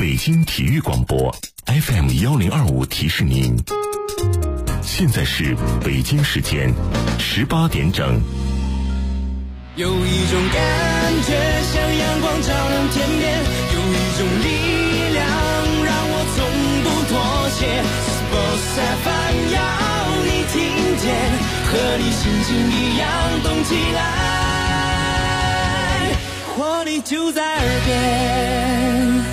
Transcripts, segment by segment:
北京体育广播 FM1025提示您，现在是北京时间18点整。 有一种感觉像阳光照亮天边，有一种力量让我从不妥协。Sports FM 要你听见，和你心情一样动起来，活力就在耳边。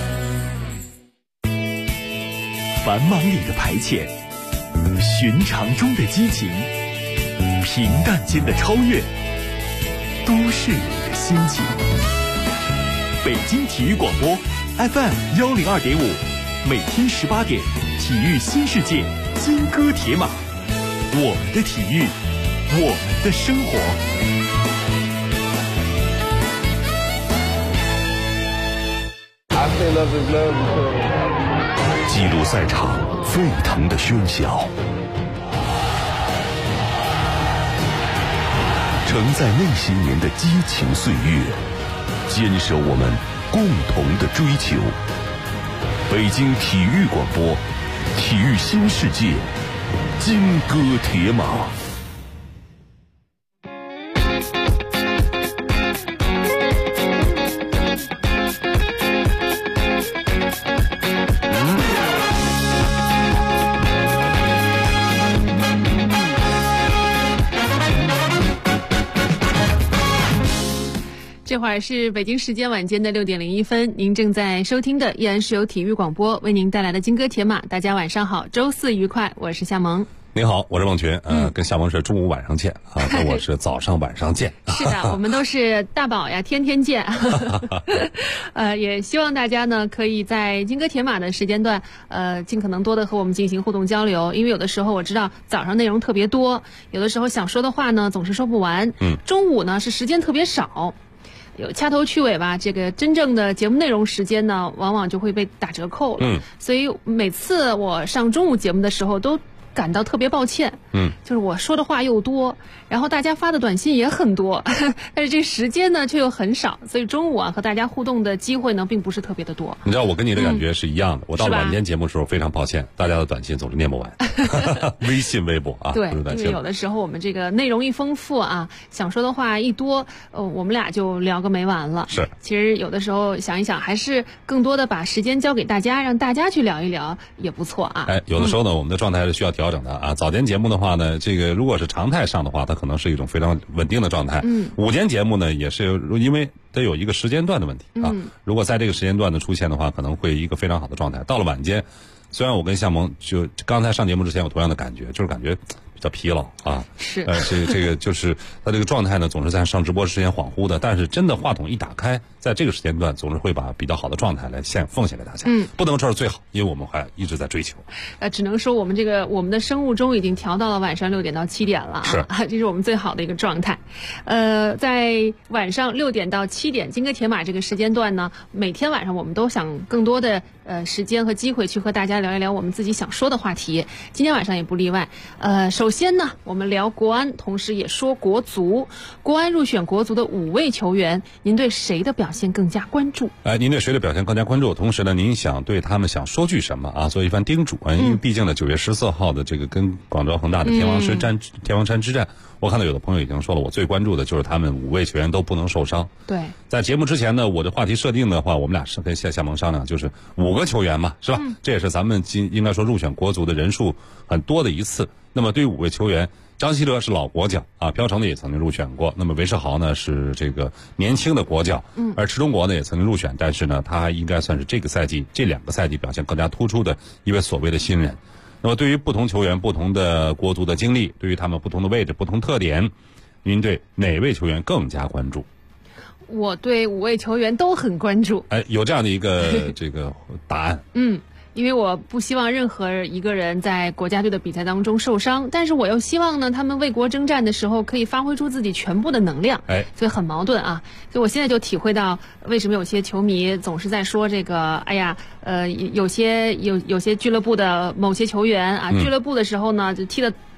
繁忙里的排遣，寻常中的激情，平淡间的超越，都市里的心情。北京体育广播 FM102.5，每天18点，体育新世界，金戈铁马，我们的体育，我们的生活。 记录赛场沸腾的喧嚣，承载那些年的激情岁月，坚守我们共同的追求。北京体育广播，体育新世界，金戈铁马。 这会儿是北京时间晚间的6点01分，您正在收听的依然是由体育广播为您带来的金戈铁马。大家晚上好，周四愉快，我是夏萌。 您好，我是孟群，跟夏萌是中午晚上见啊，跟我是早上晚上见。 是的，我们都是大宝呀，天天见。也希望大家呢可以在金戈铁马的时间段，尽可能多的和我们进行互动交流，因为有的时候我知道早上内容特别多，有的时候想说的话呢总是说不完。中午呢是时间特别少。有掐头去尾吧，这个真正的节目内容时间呢，往往就会被打折扣了。所以每次我上中午节目的时候都感到特别抱歉。就是我说的话又多，然后大家发的短信也很多，但是这时间呢却又很少，所以中午啊和大家互动的机会呢并不是特别的多。 你知道我跟你的感觉是一样的，我到晚间节目的时候非常抱歉，大家的短信总是念不完。微信、微博啊， 对，因为有的时候我们这个内容一丰富啊，想说的话一多，我们俩就聊个没完了。 是， 其实有的时候想一想，还是更多的把时间交给大家，让大家去聊一聊也不错啊。 有的时候呢，我们的状态是需要调整的啊。早间节目的话呢，这个如果是常态上的话，它可能是一种非常稳定的状态。午间节目呢，也是因为得有一个时间段的问题啊。如果在这个时间段的出现的话，可能会一个非常好的状态。到了晚间，虽然我跟夏萌就刚才上节目之前有同样的感觉，就是感觉比较疲劳啊。 是。 这个就是他这个状态呢，总是在上直播之前恍惚的，但是真的话筒一打开，在这个时间段总是会把比较好的状态来奉献给大家。不能说是最好，因为我们还一直在追求。 只能说我们的生物钟已经调到了晚上6点到7点了。 是。 这是我们最好的一个状态。在晚上6点到7点，金戈铁马这个时间段呢，每天晚上我们都想更多的时间和机会去和大家聊一聊我们自己想说的话题。今天晚上也不例外。首先呢，我们聊国安，同时也说国足。国安入选国足的5位球员，您对谁的表现更加关注？ 您对谁的表现更加关注？同时呢，您想对他们想说句什么啊？做一番叮嘱啊？因为毕竟呢，9月14号的这个跟广州恒大的天王山之战，我看到有的朋友已经说了，我最关注的就是他们5位球员都不能受伤。 对， 在节目之前呢，我的话题设定的话，我们俩是跟夏萌商量，就是5个球员嘛，是吧？这也是咱们应该说入选国足的人数很多的一次。那么对于5位球员，张稀哲是老国脚啊，朴成呢也曾经入选过。那么韦世豪呢是这个年轻的国脚，而池中国呢也曾经入选，但是呢他应该算是这2个赛季表现更加突出的一位所谓的新人。那么对于不同球员、不同的国足的经历，对于他们不同的位置、不同特点，您对哪位球员更加关注？ 我对5位球员都很关注。 有这样的一个这个答案。 因为我不希望任何一个人在国家队的比赛当中受伤，但是我又希望呢，他们为国征战的时候可以发挥出自己全部的能量。所以很矛盾啊。所以我现在就体会到为什么有些球迷总是在说这个，哎呀，有些俱乐部的某些球员啊，俱乐部的时候呢就踢得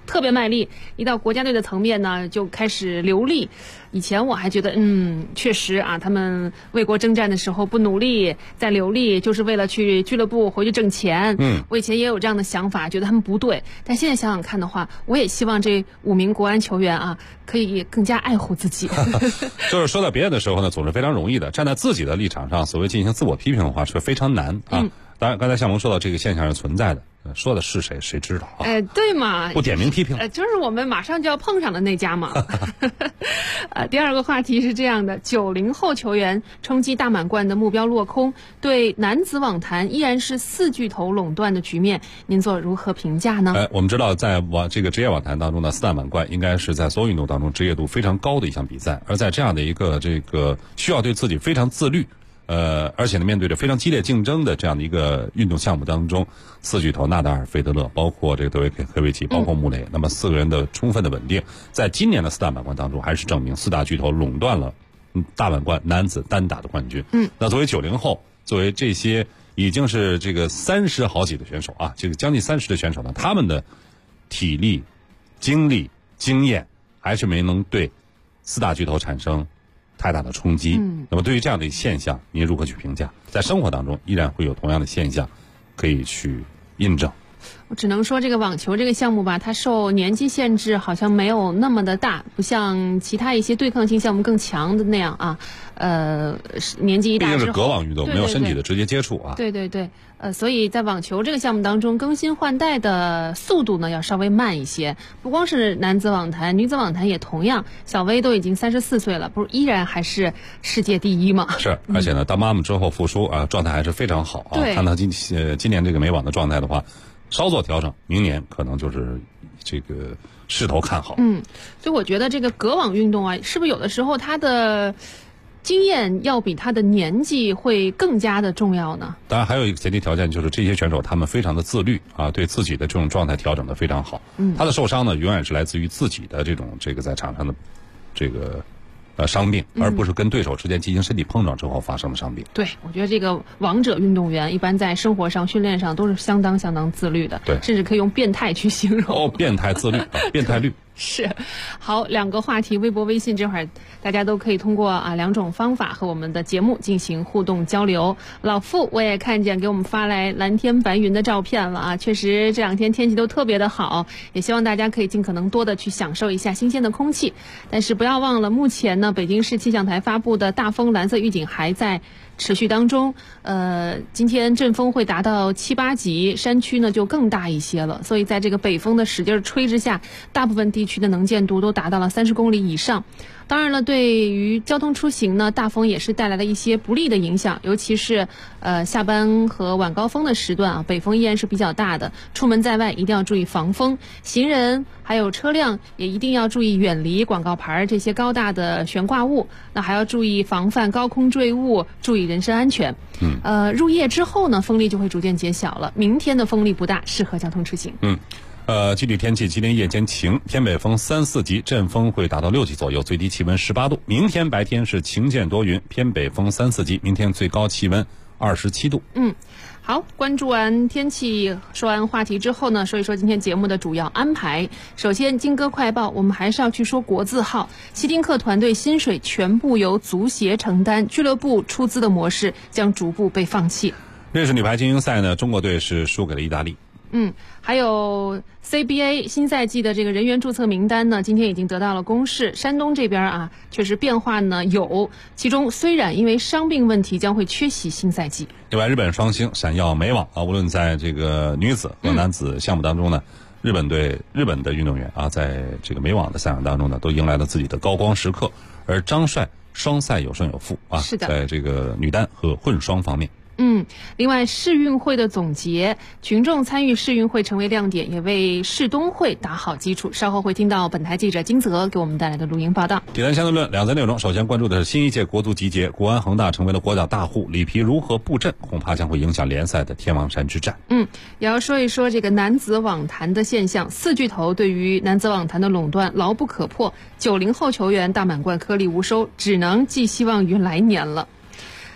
特别卖力，一到国家队的层面呢，就开始流利。以前我还觉得，确实啊，他们为国征战的时候不努力，在流利，就是为了去俱乐部回去挣钱。我以前也有这样的想法，觉得他们不对。但现在想想看的话，我也希望这5名国安球员啊，可以更加爱护自己。 就是说到别人的时候呢，总是非常容易的，站在自己的立场上，所谓进行自我批评的话，是非常难啊。当然，刚才向萌说到这个现象是存在的，说的是谁谁知道啊？ 对嘛， 不点名批评， 就是我们马上就要碰上的那家嘛。第二个话题是这样的：90后球员冲击大满贯的目标落空，对男子网坛依然是4巨头垄断的局面，您做如何评价呢？ 我们知道，在这个职业网坛当中呢，4大满贯应该是在所有运动当中职业度非常高的一项比赛，而在这样的一个需要对自己非常自律。而且呢，面对着非常激烈竞争的这样的一个运动项目当中，4巨头纳达尔、费德勒，包括这个德维科维奇，包括穆雷，那么4个人的充分的稳定，在今年的4大满贯当中，还是证明4大巨头垄断了大满贯男子单打的冠军。那作为90后，作为这些已经是这个30好几的选手啊，这个将近30的选手呢，他们的体力、精力、经验，还是没能对4大巨头产生太大的冲击。那么对于这样的现象，您如何去评价？在生活当中依然会有同样的现象可以去印证。 我只能说，这个网球这个项目吧，它受年纪限制好像没有那么的大，不像其他一些对抗性项目更强的那样啊。年纪一大之后， 毕竟是隔网运动，没有身体的直接接触啊。 对。所以在网球这个项目当中，更新换代的速度呢要稍微慢一些。不光是男子网坛，女子网坛也同样。小薇都已经34岁了，不是依然还是世界第一吗？ 是，而且呢，当妈妈之后复出啊，状态还是非常好啊。看到今年这个美网的状态的话，稍作调整，明年可能就是这个势头看好。 所以我觉得这个隔网运动啊，是不是有的时候它的经验要比他的年纪会更加的重要呢？ 当然还有一个前提条件，就是这些选手他们非常的自律啊，对自己的这种状态调整的非常好。他的受伤呢，永远是来自于自己的这个在场上的这个伤病，而不是跟对手之间进行身体碰撞之后发生的伤病。 对，我觉得这个王者运动员一般在生活上、训练上都是相当自律的， 对， 甚至可以用变态去形容。 变态自律，变态律。 是，好，2个话题，微博、微信，这会儿大家都可以通过2种方法和我们的节目进行互动交流。老傅我也看见给我们发来蓝天白云的照片了啊，确实这2天天气都特别的好，也希望大家可以尽可能多的去享受一下新鲜的空气。但是不要忘了，目前呢，北京市气象台发布的大风蓝色预警还在持续当中，今天阵风会达到7、8级，山区呢就更大一些了。所以在这个北风的使劲吹之下，大部分地区的能见度都达到了30公里以上。当然了，对于交通出行呢，大风也是带来了一些不利的影响，尤其是下班和晚高峰的时段啊，北风依然是比较大的，出门在外一定要注意防风，行人还有车辆也一定要注意远离广告牌这些高大的悬挂物，那还要注意防范高空坠物，注意人身安全。入夜之后呢，风力就会逐渐减小了，明天的风力不大，适合交通出行。 具体天气，今天夜间晴，偏北风3、4级，阵风会达到6级左右，最低气温18度。明天白天是晴间多云，偏北风3、4级，明天最高气温27度。 好，关注完天气，说完话题之后呢，说一说今天节目的主要安排。首先，金歌快报，我们还是要去说国字号，希丁克团队薪水全部由足协承担，俱乐部出资的模式将逐步被放弃。 瑞士女排精英赛呢，中国队是输给了意大利。 还有 CBA 新赛季的这个人员注册名单呢，今天已经得到了公示。山东这边啊，确实变化呢有，其中虽然因为伤病问题将会缺席新赛季。 另外，日本双星闪耀美网啊，无论在这个女子和男子项目当中呢，日本的运动员啊，在这个美网的赛场当中呢，都迎来了自己的高光时刻。而张帅双赛有胜有负啊， 是的， 在这个女单和混双方面。 另外世运会的总结，群众参与世运会成为亮点，也为世冬会打好基础。稍后会听到本台记者金泽给我们带来的录音报道。 体坛相对论2则内容，首先关注的是新一届国足集结，国安恒大成为了国脚大户，里皮如何布阵，恐怕将会影响联赛的天王山之战。 也要说一说这个男子网坛的现象，4巨头对于男子网坛的垄断牢不可破，90后球员大满贯颗粒无收，只能寄希望于来年了。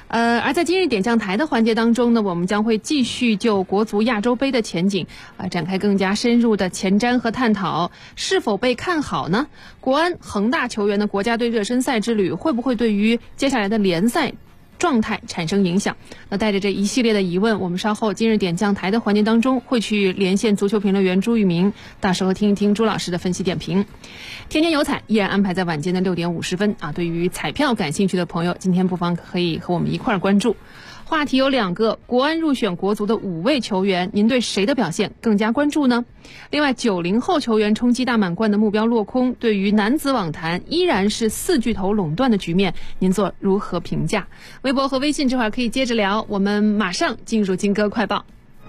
而在今日点将台的环节当中呢，我们将会继续就国足亚洲杯的前景展开更加深入的前瞻和探讨。是否被看好呢？国安、恒大球员的国家队热身赛之旅会不会对于接下来的联赛状态产生影响？那带着这一系列的疑问，我们稍后今日点将台的环节当中会去连线足球评论员朱玉明，到时候听一听朱老师的分析点评。天天有彩依然安排在晚间的6点50分对于彩票感兴趣的朋友，今天不妨可以和我们一块儿关注。话题有2个，国安入选国足的5位球员，您对谁的表现更加关注呢？另外90后球员冲击大满贯的目标落空，对于男子网坛依然是4巨头垄断的局面，您做如何评价？微博和微信这会儿可以接着聊，我们马上进入金歌快报。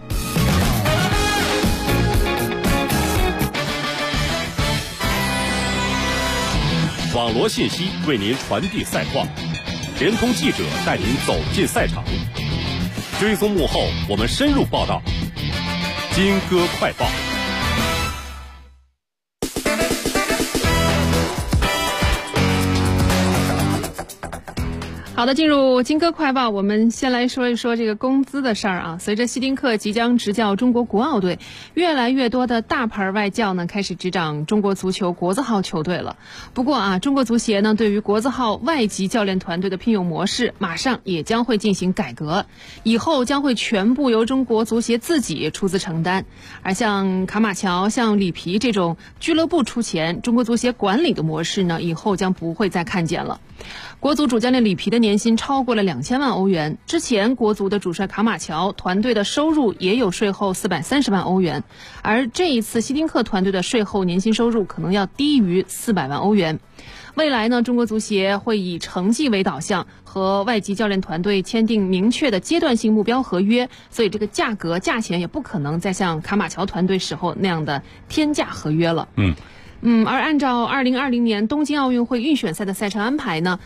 网罗信息为您传递赛况，联通记者带您走进赛场，追踪幕后，我们深入报道。金歌快报。 好的，进入金歌快报，我们先来说一说这个工资的事儿随着希丁克即将执教中国国奥队，越来越多的大牌外教呢开始执掌中国足球国字号球队了。不过中国足协呢对于国字号外籍教练团队的聘用模式马上也将会进行改革，以后将会全部由中国足协自己出资承担。而像卡马乔、像里皮这种俱乐部出钱，中国足协管理的模式呢，以后将不会再看见了。国足主教练里皮的年薪超过了2000万欧元，之前国足的主帅卡马乔团队的收入也有税后430万欧元，而这一次希丁克团队的税后年薪收入可能要低于400万欧元。未来呢，中国足协会以成绩为导向，和外籍教练团队签订明确的阶段性目标合约，所以这个价钱也不可能再像卡马乔团队时候那样的天价合约了。而按照2020年东京奥运会预选赛的赛程安排呢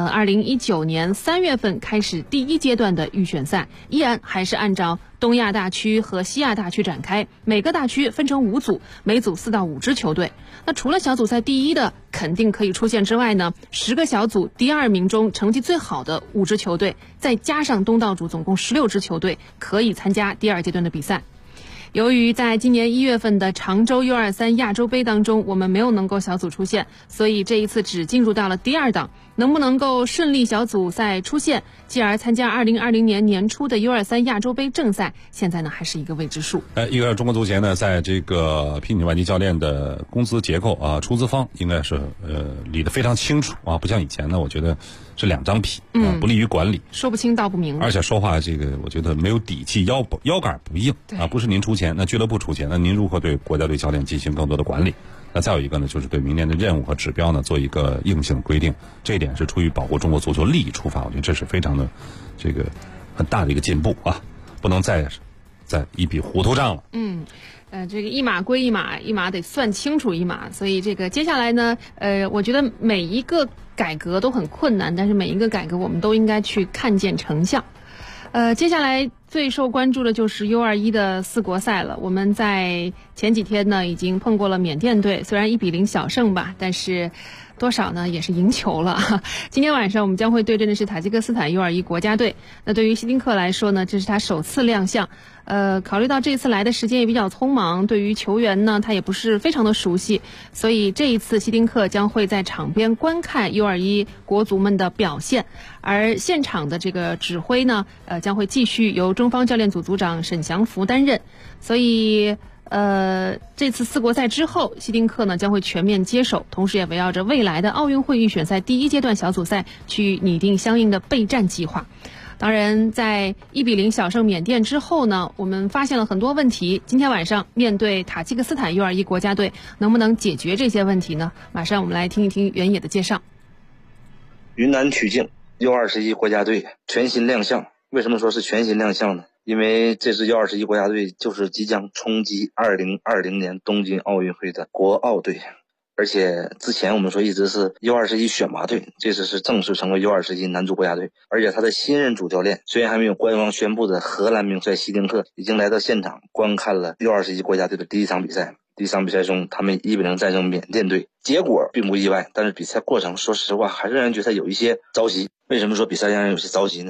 ，2019年3月份开始第1阶段的预选赛，依然还是按照东亚大区和西亚大区展开，每个大区分成5组，每组4到5支球队。那除了小组赛第1的肯定可以出现之外呢，10个小组第2名中成绩最好的5支球队，再加上东道主总共16支球队可以参加第2阶段的比赛。由于在今年1月份的常州 U23 亚洲杯当中我们没有能够小组出线，所以这一次只进入到了第2档，能不能够顺利小组赛出线，继而参加2020年年初的 U23 亚洲杯正赛，现在呢还是一个未知数。 一个中国足协呢在这个聘请外籍教练的工资结构出资方应该是理得非常清楚不像以前呢我觉得是2张皮不利于管理， 说不清道不明， 而且说话这个我觉得没有底气，腰杆不硬不是您出钱，那俱乐部出钱，那您如何对国家队教练进行更多的管理？那再有一个呢，就是对明年的任务和指标呢做一个硬性规定，这一点是出于保护中国足球利益出发，我觉得这是非常的这个很大的一个进步不能再一笔糊涂账了。 这个一码归一码，一码得算清楚一码，所以这个接下来呢，我觉得每一个改革都很困难，但是每一个改革我们都应该去看见成效。接下来最受关注的就是 U21 的4国赛了。我们在前几天呢已经碰过了缅甸队，虽然1比0小胜吧，但是多少呢也是赢球了。今天晚上我们将会对阵的是塔吉克斯坦 U21 国家队。那对于希丁克来说呢，这是他首次亮相。考虑到这次来的时间也比较匆忙，对于球员呢他也不是非常的熟悉，所以这一次希丁克将会在场边观看 U21 国足们的表现，而现场的这个指挥呢将会继续由中方教练组组长沈祥福担任。所以这次4国赛之后，希丁克呢将会全面接手，同时也围绕着未来的奥运会预选赛第1阶段小组赛去拟定相应的备战计划。当然在1比0小胜缅甸之后呢，我们发现了很多问题。今天晚上面对塔吉克斯坦 U21 国家队，能不能解决这些问题呢？马上我们来听一听原野的介绍。 云南曲靖 U21 国家队全新亮相，为什么说是全新亮相呢？因为这支 U21 国家队就是即将冲击2020年东京奥运会的国奥队，而且之前我们说一直是 U21 选拔队，这次是正式成为 U21 男足国家队。而且他的新任主教练虽然还没有官方宣布的荷兰名帅希丁克已经来到现场观看了 U21 国家队的第1场比赛。第1场比赛中他们1比0战胜缅甸队，结果并不意外，但是比赛过程说实话还是让人觉得有一些着急。为什么说比赛让人有些着急呢？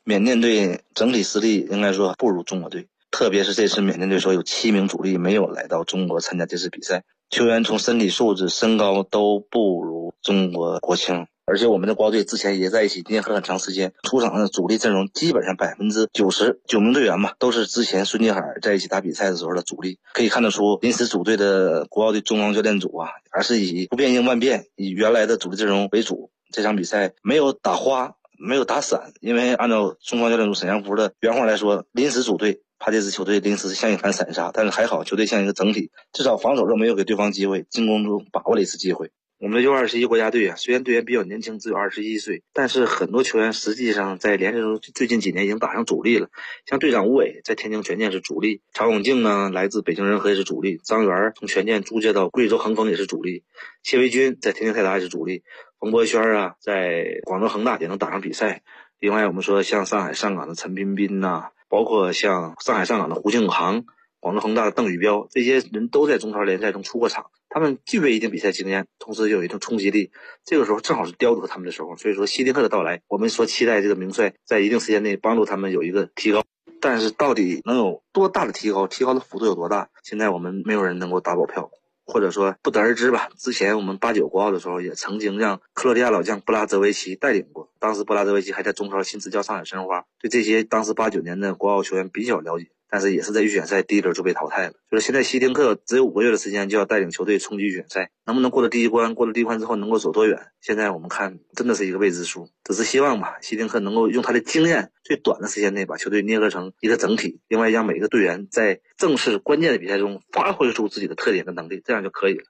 缅甸队整体实力应该说不如中国队，特别是这次缅甸队说有7名主力没有来到中国参加这次比赛，球员从身体素质、身高都不如中国国青。而且我们的国家队之前也在一起捏合很长时间，出场的主力阵容基本上99名队员嘛，都是之前孙继海在一起打比赛的时候的主力。可以看得出临时组队的国奥队中方教练组啊，还是以不变应万变，以原来的主力阵容为主。这场比赛没有打花，没有打散，因为按照中方教练组沈阳福的原话来说，临时组队怕这支球队临时像一盘散沙，但是还好球队像一个整体，至少防守中没有给对方机会，进攻中把握了一次机会。我们的U21国家队啊，虽然队员比较年轻，只有21岁，但是很多球员实际上在联赛中最近几年已经打上主力了。像队长吴伟在天津权健是主力，常永静呢来自北京人和也是主力，张元从权健租借到贵州恒丰也是主力，谢维军在天津泰达也是主力，冯博轩啊在广州恒大也能打上比赛。另外我们说像上海上港的陈彬彬呐，包括像上海上港的胡庆航，广州恒大的邓宇彪，这些人都在中超联赛中出过场，他们具备一定比赛经验，同时又有一定冲击力，这个时候正好是雕琢他们的时候。所以说希丁克的到来，我们说期待这个名帅在一定时间内帮助他们有一个提高，但是到底能有多大的提高，提高的幅度有多大，现在我们没有人能够打保票，或者说不得而知吧。之前我们89国奥的时候也曾经让克罗地亚老将布拉泽维奇带领过，当时布拉泽维奇还在中超新执教上海申花，对这些当时89年的国奥球员比较了解，但是也是在预选赛第一轮就被淘汰了。就是现在希丁克只有5个月的时间就要带领球队冲击预选赛，能不能过了第一关，过了第一关之后能够走多远，现在我们看真的是一个未知数。只是希望吧，希丁克能够用他的经验，最短的时间内把球队捏合成一个整体，另外让每个队员在正式关键的比赛中发挥出自己的特点跟能力，这样就可以了。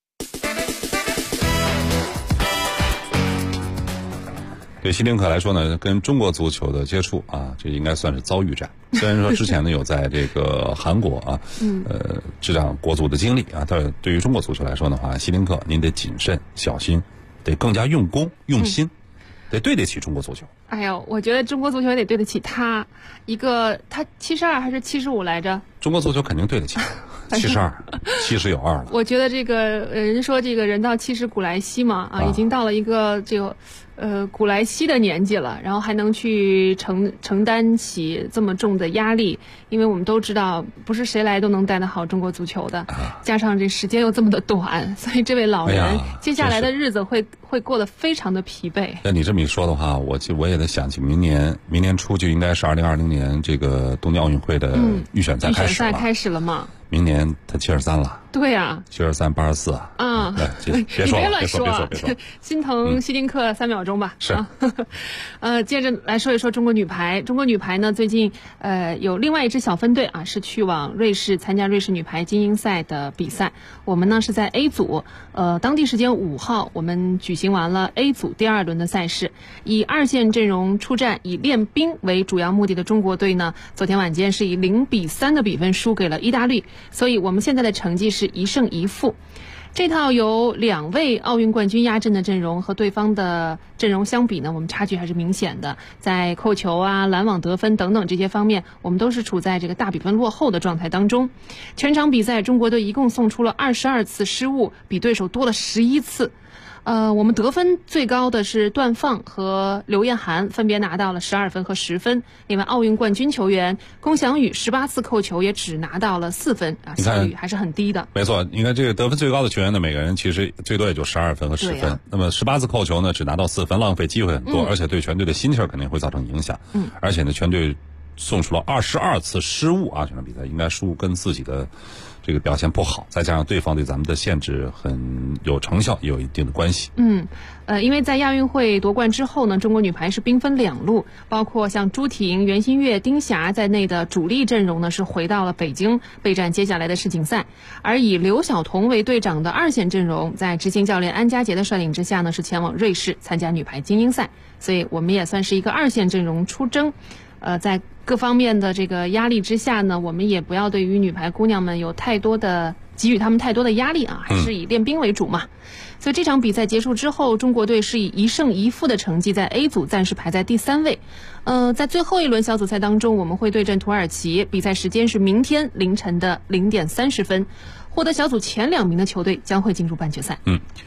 对希丁克来说呢，跟中国足球的接触啊，这应该算是遭遇战。虽然说之前呢有在这个韩国啊，执掌国足的经历啊，但对于中国足球来说的话，希丁克您得谨慎小心，得更加用功用心，得对得起中国足球。 哎呦，我觉得中国足球也得对得起他，他72还是75来着？ 中国足球肯定对得起。72，70有2了。 我觉得这个人说这个人到70古来稀嘛啊，已经到了一个这个古来稀的年纪了，然后还能去承担起这么重的压力，因为我们都知道不是谁来都能带得好中国足球的，加上这时间又这么的短，所以这位老人接下来的日子会过得非常的疲惫。 那你这么一说的话，我也得想起明年初就应该是2020年这个东京奥运会的预选赛开始了嘛。 明年他73了。 对呀，73、 84啊。 啊， 别说了， 别说，心疼希丁克3秒钟吧。 是。 接着来说一说中国女排。中国女排呢，最近有另外一支小分队啊，是去往瑞士参加瑞士女排精英赛的比赛。我们呢是在 A 组，当地时间5号，我们举行完了 A 组第2轮的赛事。以2线阵容出战，以练兵为主要目的的中国队呢，昨天晚间是以0-3的比分输给了意大利。所以我们现在的成绩是1胜1负。这套由2位奥运冠军压阵的阵容和对方的阵容相比呢，我们差距还是明显的。在扣球啊、拦网得分等等这些方面，我们都是处在这个大比分落后的状态当中。全场比赛，中国队一共送出了22次失误，比对手多了11次。我们得分最高的是段放和刘晏涵，分别拿到了12分和10分。另外，奥运冠军球员龚翔宇18次扣球也只拿到了4分啊，效率还是很低的。 没错，你看这个得分最高的球员呢，每个人其实最多也就12分和10分。那么18次扣球呢，只拿到4分，浪费机会很多，而且对全队的心气肯定会造成影响。而且呢，全队送出了22次失误啊，这场比赛应该输跟自己的这个表现不好，再加上对方对咱们的限制很有成效，也有一定的关系。 因为在亚运会夺冠之后呢，中国女排是兵分2路，包括像朱婷、袁心玥、丁霞在内的主力阵容呢是回到了北京备战接下来的世锦赛，而以刘晓彤为队长的2线阵容，在执行教练安家杰的率领之下呢，是前往瑞士参加女排精英赛，所以我们也算是一个2线阵容出征。在各方面的这个压力之下呢，我们也不要对于女排姑娘们有给予她们太多的压力啊，还是以练兵为主嘛。所以这场比赛结束之后，中国队是以1胜1负的成绩在 A 组暂时排在第3位。在最后一轮小组赛当中，我们会对阵土耳其，比赛时间是明天凌晨的0点30分。获得小组前2名的球队将会进入半决赛。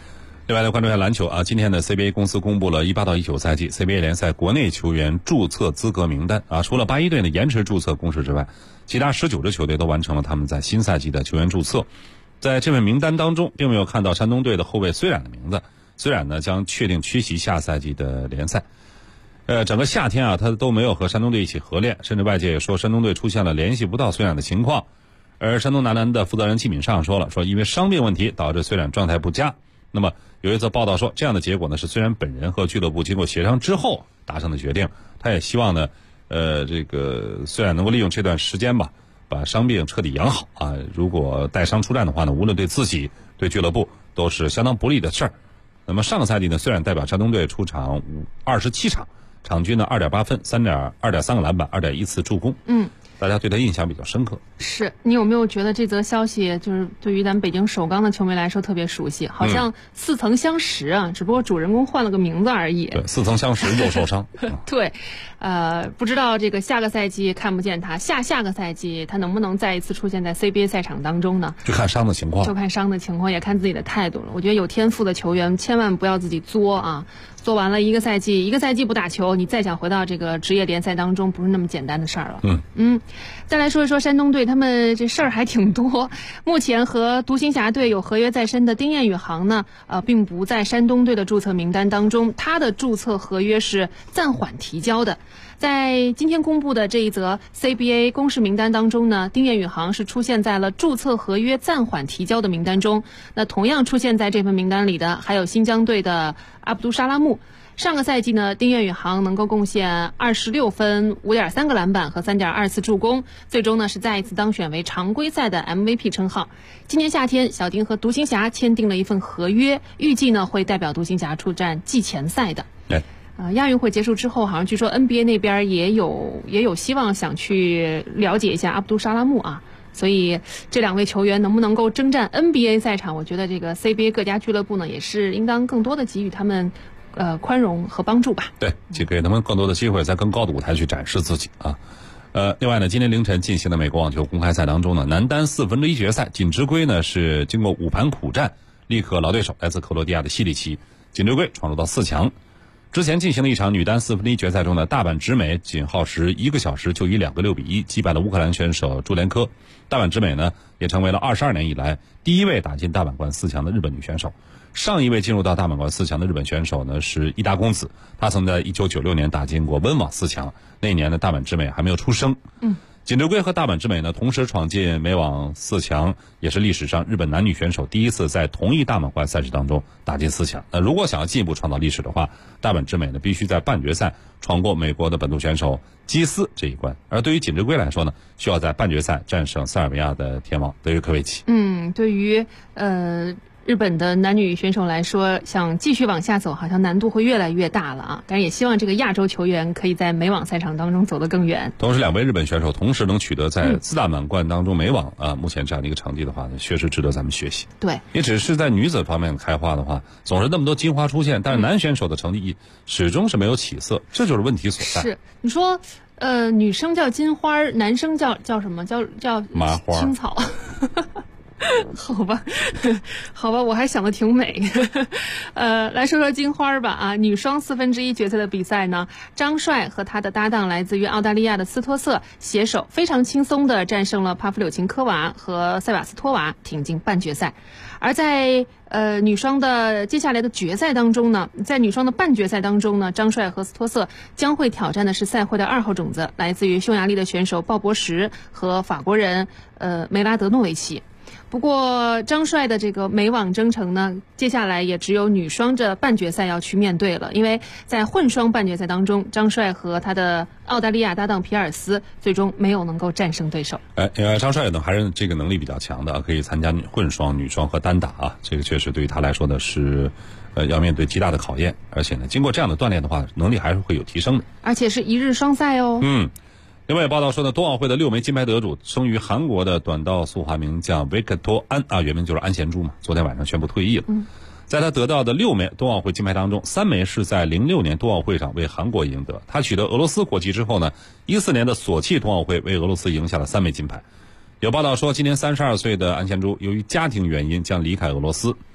另外来关注一下篮球啊，今天的 CBA 公司公布了18到19赛季 CBA 联赛国内球员注册资格名单啊，除了81队的延迟注册公示之外，其他19支球队都完成了他们在新赛季的球员注册。在这份名单当中，并没有看到山东队的后卫虽然的名字，虽然呢将确定缺席下赛季的联赛。整个夏天啊，他都没有和山东队一起合练，甚至外界也说山东队出现了联系不到虽然的情况。而山东男篮的负责人季敏尚说因为伤病问题导致虽然状态不佳。那么有一则报道说，这样的结果呢是虽然本人和俱乐部经过协商之后达成的决定，他也希望呢，这个虽然能够利用这段时间吧，把伤病彻底养好啊。如果带伤出战的话呢，无论对自己对俱乐部都是相当不利的事儿。那么上个赛季呢，虽然代表山东队出场27场，场均呢2.8分，2.3个篮板，2.1次助攻。大家对他印象比较深刻。 是你有没有觉得这则消息就是对于咱们北京首钢的球迷来说特别熟悉？好像似曾相识啊，只不过主人公换了个名字而已。 对，似曾相识又受伤。 对，不知道这个下个赛季看不见他，下个赛季他能不能再一次出现在 CBA 赛场当中呢？ 就看伤的情况。 就看伤的情况，也看自己的态度了。我觉得有天赋的球员千万不要自己作啊。做完了一个赛季不打球，你再想回到这个职业联赛当中，不是那么简单的事儿了。再来说一说山东队，他们这事儿还挺多。目前和独行侠队有合约在身的丁彦雨航呢，并不在山东队的注册名单当中，他的注册合约是暂缓提交的。在今天公布的这一则 CBA 公示名单当中呢，丁彦雨航是出现在了注册合约暂缓提交的名单中。那同样出现在这份名单里的还有新疆队的阿卜杜沙拉木。上个赛季呢，丁彦雨航能够贡献26分、5.3个篮板和3.2次助攻，最终呢是再一次当选为常规赛的 MVP 称号。今年夏天，小丁和独行侠签订了一份合约，预计呢会代表独行侠出战季前赛的。亚运会结束之后，好像据说 NBA 那边也有希望想去了解一下阿卜杜沙拉木啊。所以这两位球员能不能够征战 NBA 赛场，我觉得这个 CBA 各家俱乐部呢也是应当更多的给予他们宽容和帮助吧。 对，就给他们更多的机会，在更高的舞台去展示自己啊。另外呢，今天凌晨进行的美国网球公开赛当中呢，男单1/4决赛，锦织圭呢是经过5盘苦战，力克老对手来自克罗地亚的西里奇，锦织圭闯入到4强。之前进行的一场女单1/4决赛中呢，大阪直美仅耗时1个小时就以2个6比1击败了乌克兰选手朱连科。大阪直美呢也成为了22年以来第一位打进大满贯4强的日本女选手。上一位进入到大满贯4强的日本选手呢是伊达公子，他曾在1996年打进过温网4强，那一年的大阪直美还没有出生。锦织圭和大阪直美呢同时闯进美网4强，也是历史上日本男女选手第一次在同一大满贯赛事当中打进4强。如果想要进一步创造历史的话，大阪直美呢必须在半决赛闯过美国的本土选手基斯这一关，而对于锦织圭来说呢，需要在半决赛战胜塞尔维亚的天王德约科维奇。 对于日本的男女选手来说，想继续往下走，好像难度会越来越大了啊！但是也希望这个亚洲球员可以在美网赛场当中走得更远。 同时，两位日本选手同时能取得在4大满贯当中美网目前这样的一个成绩的话呢，确实值得咱们学习。 对， 也只是在女子方面开花的话，总是那么多金花出现，但是男选手的成绩始终是没有起色，这就是问题所在。 是，你说女生叫金花，男生叫什么？叫麻花、 青草。好吧，我还想得挺美。来说说金花吧啊，女双1/4决赛的比赛呢，张帅和他的搭档来自于澳大利亚的斯托瑟携手非常轻松地战胜了帕夫柳琴科娃和塞瓦斯托娃，挺进半决赛。而在女双的接下来的决赛当中呢，在女双的半决赛当中呢，张帅和斯托瑟将会挑战的是赛会的2号种子，来自于匈牙利的选手鲍博什和法国人梅拉德诺维奇。不过张帅的这个美网征程呢，接下来也只有女双这半决赛要去面对了，因为在混双半决赛当中，张帅和他的澳大利亚搭档皮尔斯最终没有能够战胜对手。 张帅呢还是这个能力比较强的，可以参加混双、女双和单打啊，这个确实对于他来说呢是要面对极大的考验，而且呢经过这样的锻炼的话，能力还是会有提升的， 而且是一日双赛哦。 另外报道说呢，冬奥会的6枚金牌得主生于韩国的短道速滑名将维克托安原名就是安贤洙嘛，昨天晚上宣布退役了。在他得到的6枚冬奥会金牌当中，3枚是在06年冬奥会上为韩国赢得。他取得俄罗斯国籍之后呢，14年的索契冬奥会为俄罗斯赢下了3枚金牌。有报道说，今年32岁的安贤洙由于家庭原因将离开俄罗斯。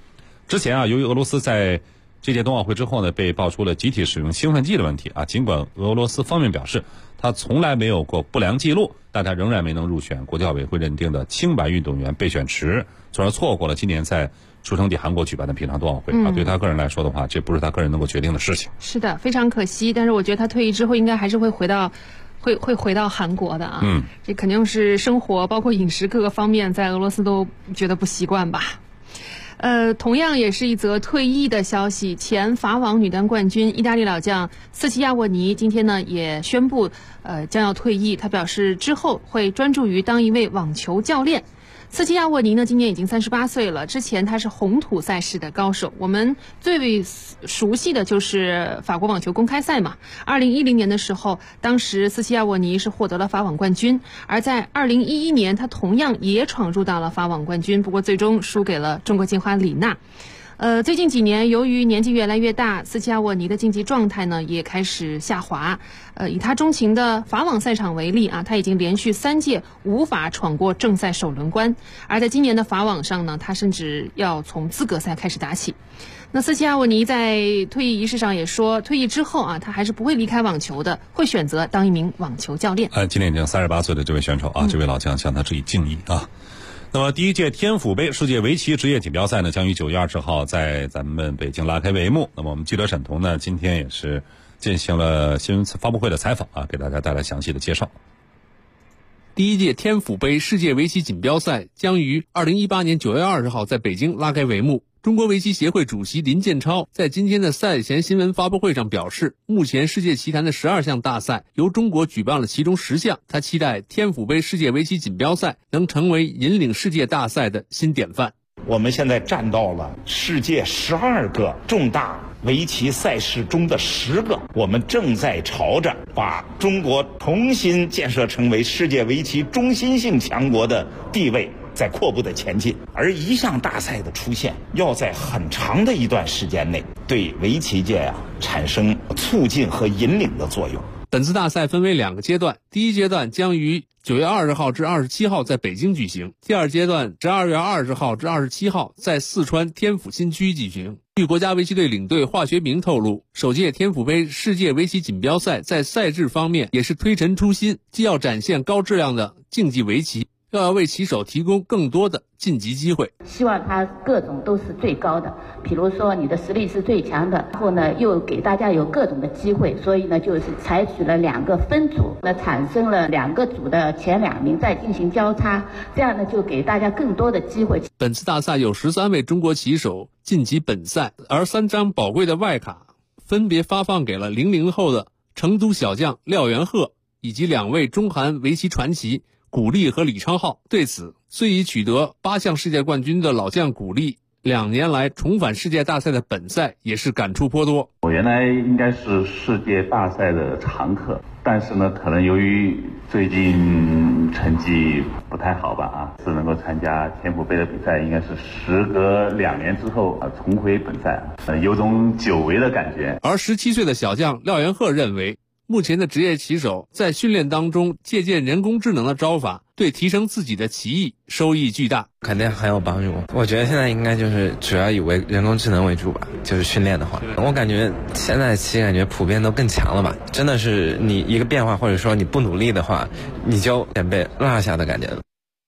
之前由于俄罗斯在这届冬奥会之后呢，被爆出了集体使用兴奋剂的问题尽管俄罗斯方面表示他从来没有过不良记录，但他仍然没能入选国际奥委会认定的轻板运动员备选池，从而错过了今年在出生地韩国举办的平昌冬奥会对他个人来说的话，这不是他个人能够决定的事情。 是的，非常可惜。但是我觉得他退役之后应该还是会回到韩国的这肯定是生活包括饮食各个方面在俄罗斯都觉得不习惯吧。同样也是一则退役的消息，前法网女单冠军意大利老将斯奇亚沃尼今天呢也宣布将要退役，他表示之后会专注于当一位网球教练。斯奇亚沃尼呢今年已经38岁了，之前他是红土赛事的高手，我们最为熟悉的就是法国网球公开赛嘛。2010年的时候，当时斯奇亚沃尼是获得了法网冠军，而在2011年他同样也闯入到了法网冠军，不过最终输给了中国金花李娜。最近几年由于年纪越来越大，斯奇亚沃尼的竞技状态呢也开始下滑。以他钟情的法网赛场为例他已经连续3届无法闯过正赛首轮关，而在今年的法网上呢，他甚至要从资格赛开始打起。那斯奇亚沃尼在退役仪式上也说，退役之后他还是不会离开网球的，会选择当一名网球教练。 今年已经38岁的这位选手这位老将向他致以敬意那么第一届天府杯世界围棋职业锦标赛呢，将于9月20号在咱们北京拉开帷幕。那么我们记者沈彤呢，今天也是进行了新闻发布会的采访给大家带来详细的介绍。 第一届天府杯世界围棋锦标赛将于2018年9月20号在北京拉开帷幕。中国围棋协会主席林建超在今天的赛前新闻发布会上表示，目前世界棋坛的12项大赛由中国举办了其中10项，他期待天府杯世界围棋锦标赛能成为引领世界大赛的新典范。 我们现在站到了世界12个重大围棋赛事中的10个，我们正在朝着把中国重新建设成为世界围棋中心性强国的地位在阔步的前进。而一项大赛的出现，要在很长的一段时间内对围棋界产生促进和引领的作用。 本次大赛分为2个阶段，第一阶段将于9月20号至27号在北京举行，第二阶段12月20号至27号在四川天府新区举行。据国家围棋队领队华学明透露，首届天府杯世界围棋锦标赛在赛制方面也是推陈出新，既要展现高质量的竞技围棋，又要为棋手提供更多的晋级机会。 希望他各种都是最高的，比如说你的实力是最强的，然后呢又给大家有各种的机会，所以呢就是采取了2个分组，产生了2个组的前2名再进行交叉，这样呢就给大家更多的机会。 本次大赛有13位中国棋手晋级本赛，而3张宝贵的外卡分别发放给了00后的成都小将廖元鹤以及2位中韩围棋传奇古力和李昌镐。对此，虽已取得8项世界冠军的老将古力，2年来重返世界大赛的本赛也是感触颇多。 我原来应该是世界大赛的常客，但是呢，可能由于最近成绩不太好吧是能够参加天府杯的比赛，应该是时隔2年之后重回本赛，有种久违的感觉。 而17岁的小将廖元鹤认为，目前的职业棋手在训练当中借鉴人工智能的招法，对提升自己的棋艺收益巨大， 肯定很有帮助。我觉得现在应该就是主要以人工智能为主吧，就是训练的话，我感觉现在棋感觉普遍都更强了吧，真的是你一个变化或者说你不努力的话，你就有点被落下的感觉了。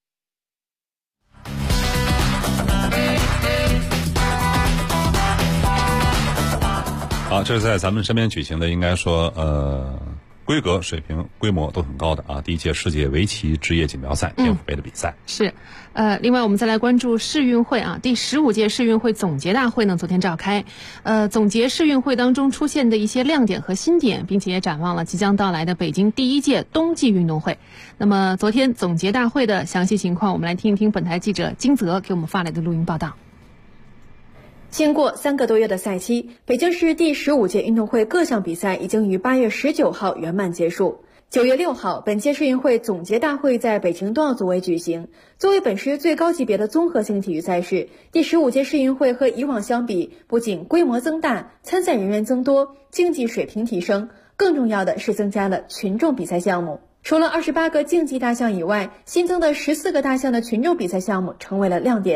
好，这是在咱们身边举行的，应该说规格水平规模都很高的第一届世界围棋职业锦标赛天府杯的比赛。 是另外我们再来关注世运会第15届世运会总结大会呢昨天召开，总结世运会当中出现的一些亮点和新点，并且也展望了即将到来的北京第1届冬季运动会。那么昨天总结大会的详细情况，我们来听一听本台记者金泽给我们发来的录音报道。 经过3个多月的赛期，北京市第15届运动会各项比赛已经于8月19号圆满结束。9月6号，本届世运会总结大会在北京冬奥组委举行。作为本市最高级别的综合性体育赛事，第15届世运会和以往相比，不仅规模增大，参赛人员增多，竞技水平提升，更重要的是增加了群众比赛项目。除了28个竞技大项以外，新增的14个大项的群众比赛项目成为了亮点。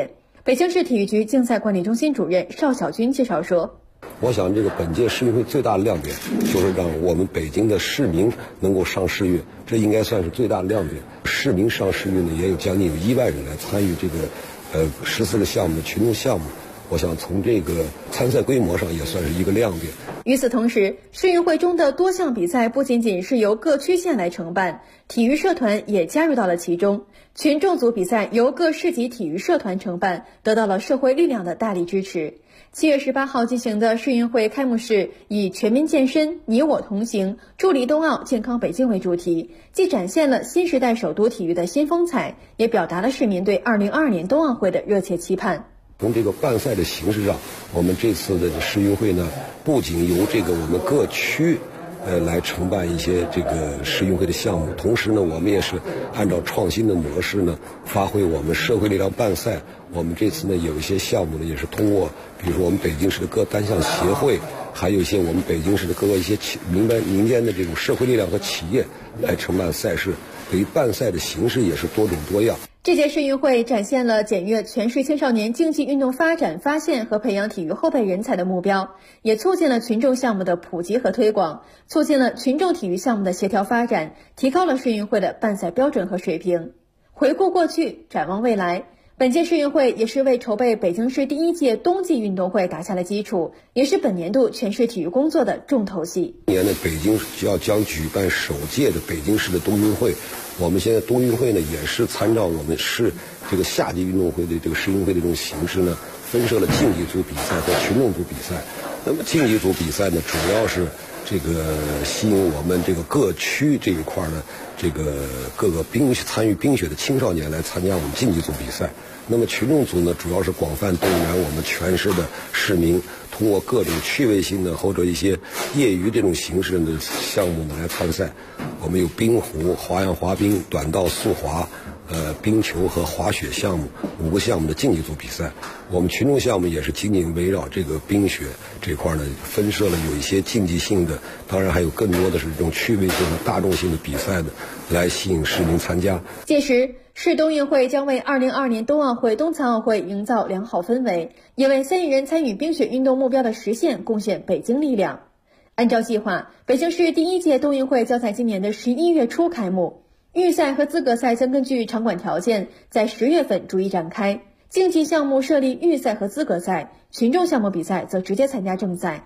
北京市体育局竞赛管理中心主任邵小军介绍说， 我想这个本届世运会最大的亮点就是让我们北京的市民能够上世运，这应该算是最大的亮点。市民上世运呢，也有将近有1万人来参与这个14个项目的群众项目，我想从这个参赛规模上也算是一个亮点。 与此同时，世运会中的多项比赛不仅仅是由各区县来承办，体育社团也加入到了其中。群众组比赛由各市级体育社团承办，得到了社会力量的大力支持。7月18号进行的世运会开幕式以全民健身、你我同行、助力冬奥、健康北京为主题，既展现了新时代首都体育的新风采，也表达了市民对2022年冬奥会的热切期盼。 从这个办赛的形式上，我们这次的世运会呢，不仅由这个我们各区来承办一些这个世运会的项目，同时呢，我们也是按照创新的模式呢，发挥我们社会力量办赛。我们这次呢，有一些项目呢，也是通过比如说我们北京市的各单项协会，还有一些我们北京市的各个一些民间的这种社会力量和企业来承办赛事，对于办赛的形式也是多种多样。 这届世运会展现了检阅全市青少年竞技运动发展、发现和培养体育后备人才的目标，也促进了群众项目的普及和推广，促进了群众体育项目的协调发展，提高了世运会的办赛标准和水平。回顾过去，展望未来，本届世运会也是为筹备北京市第1届冬季运动会打下了基础，也是本年度全市体育工作的重头戏。 今年呢，北京将举办首届的北京市的冬运会。我们现在冬运会呢，也是参照我们市这个夏季运动会的这个世运会的这种形式呢，分设了竞技组比赛和群众组比赛。那么竞技组比赛呢，主要是这个吸引我们这个各区这一块呢，这个各个参与冰雪的青少年来参加我们竞技组比赛。那么群众组呢，主要是广泛动员我们全市的市民，通过各种趣味性的或者一些业余这种形式的项目呢来参赛。我们有冰壶、花样滑冰、短道速滑、冰球和滑雪项目5个项目的竞技组比赛。我们群众项目也是紧紧围绕这个冰雪这块呢，分设了有一些竞技性的，当然还有更多的是这种趣味性和大众性的比赛的，来吸引市民参加。 届时，市冬运会将为2022年冬奥会、冬残奥会营造良好氛围，也为3亿人参与冰雪运动目标的实现贡献北京力量。按照计划，北京市第1届冬运会将在今年的11月初开幕，预赛和资格赛将根据场馆条件在10月份逐一展开。竞技项目设立预赛和资格赛，群众项目比赛则直接参加正赛。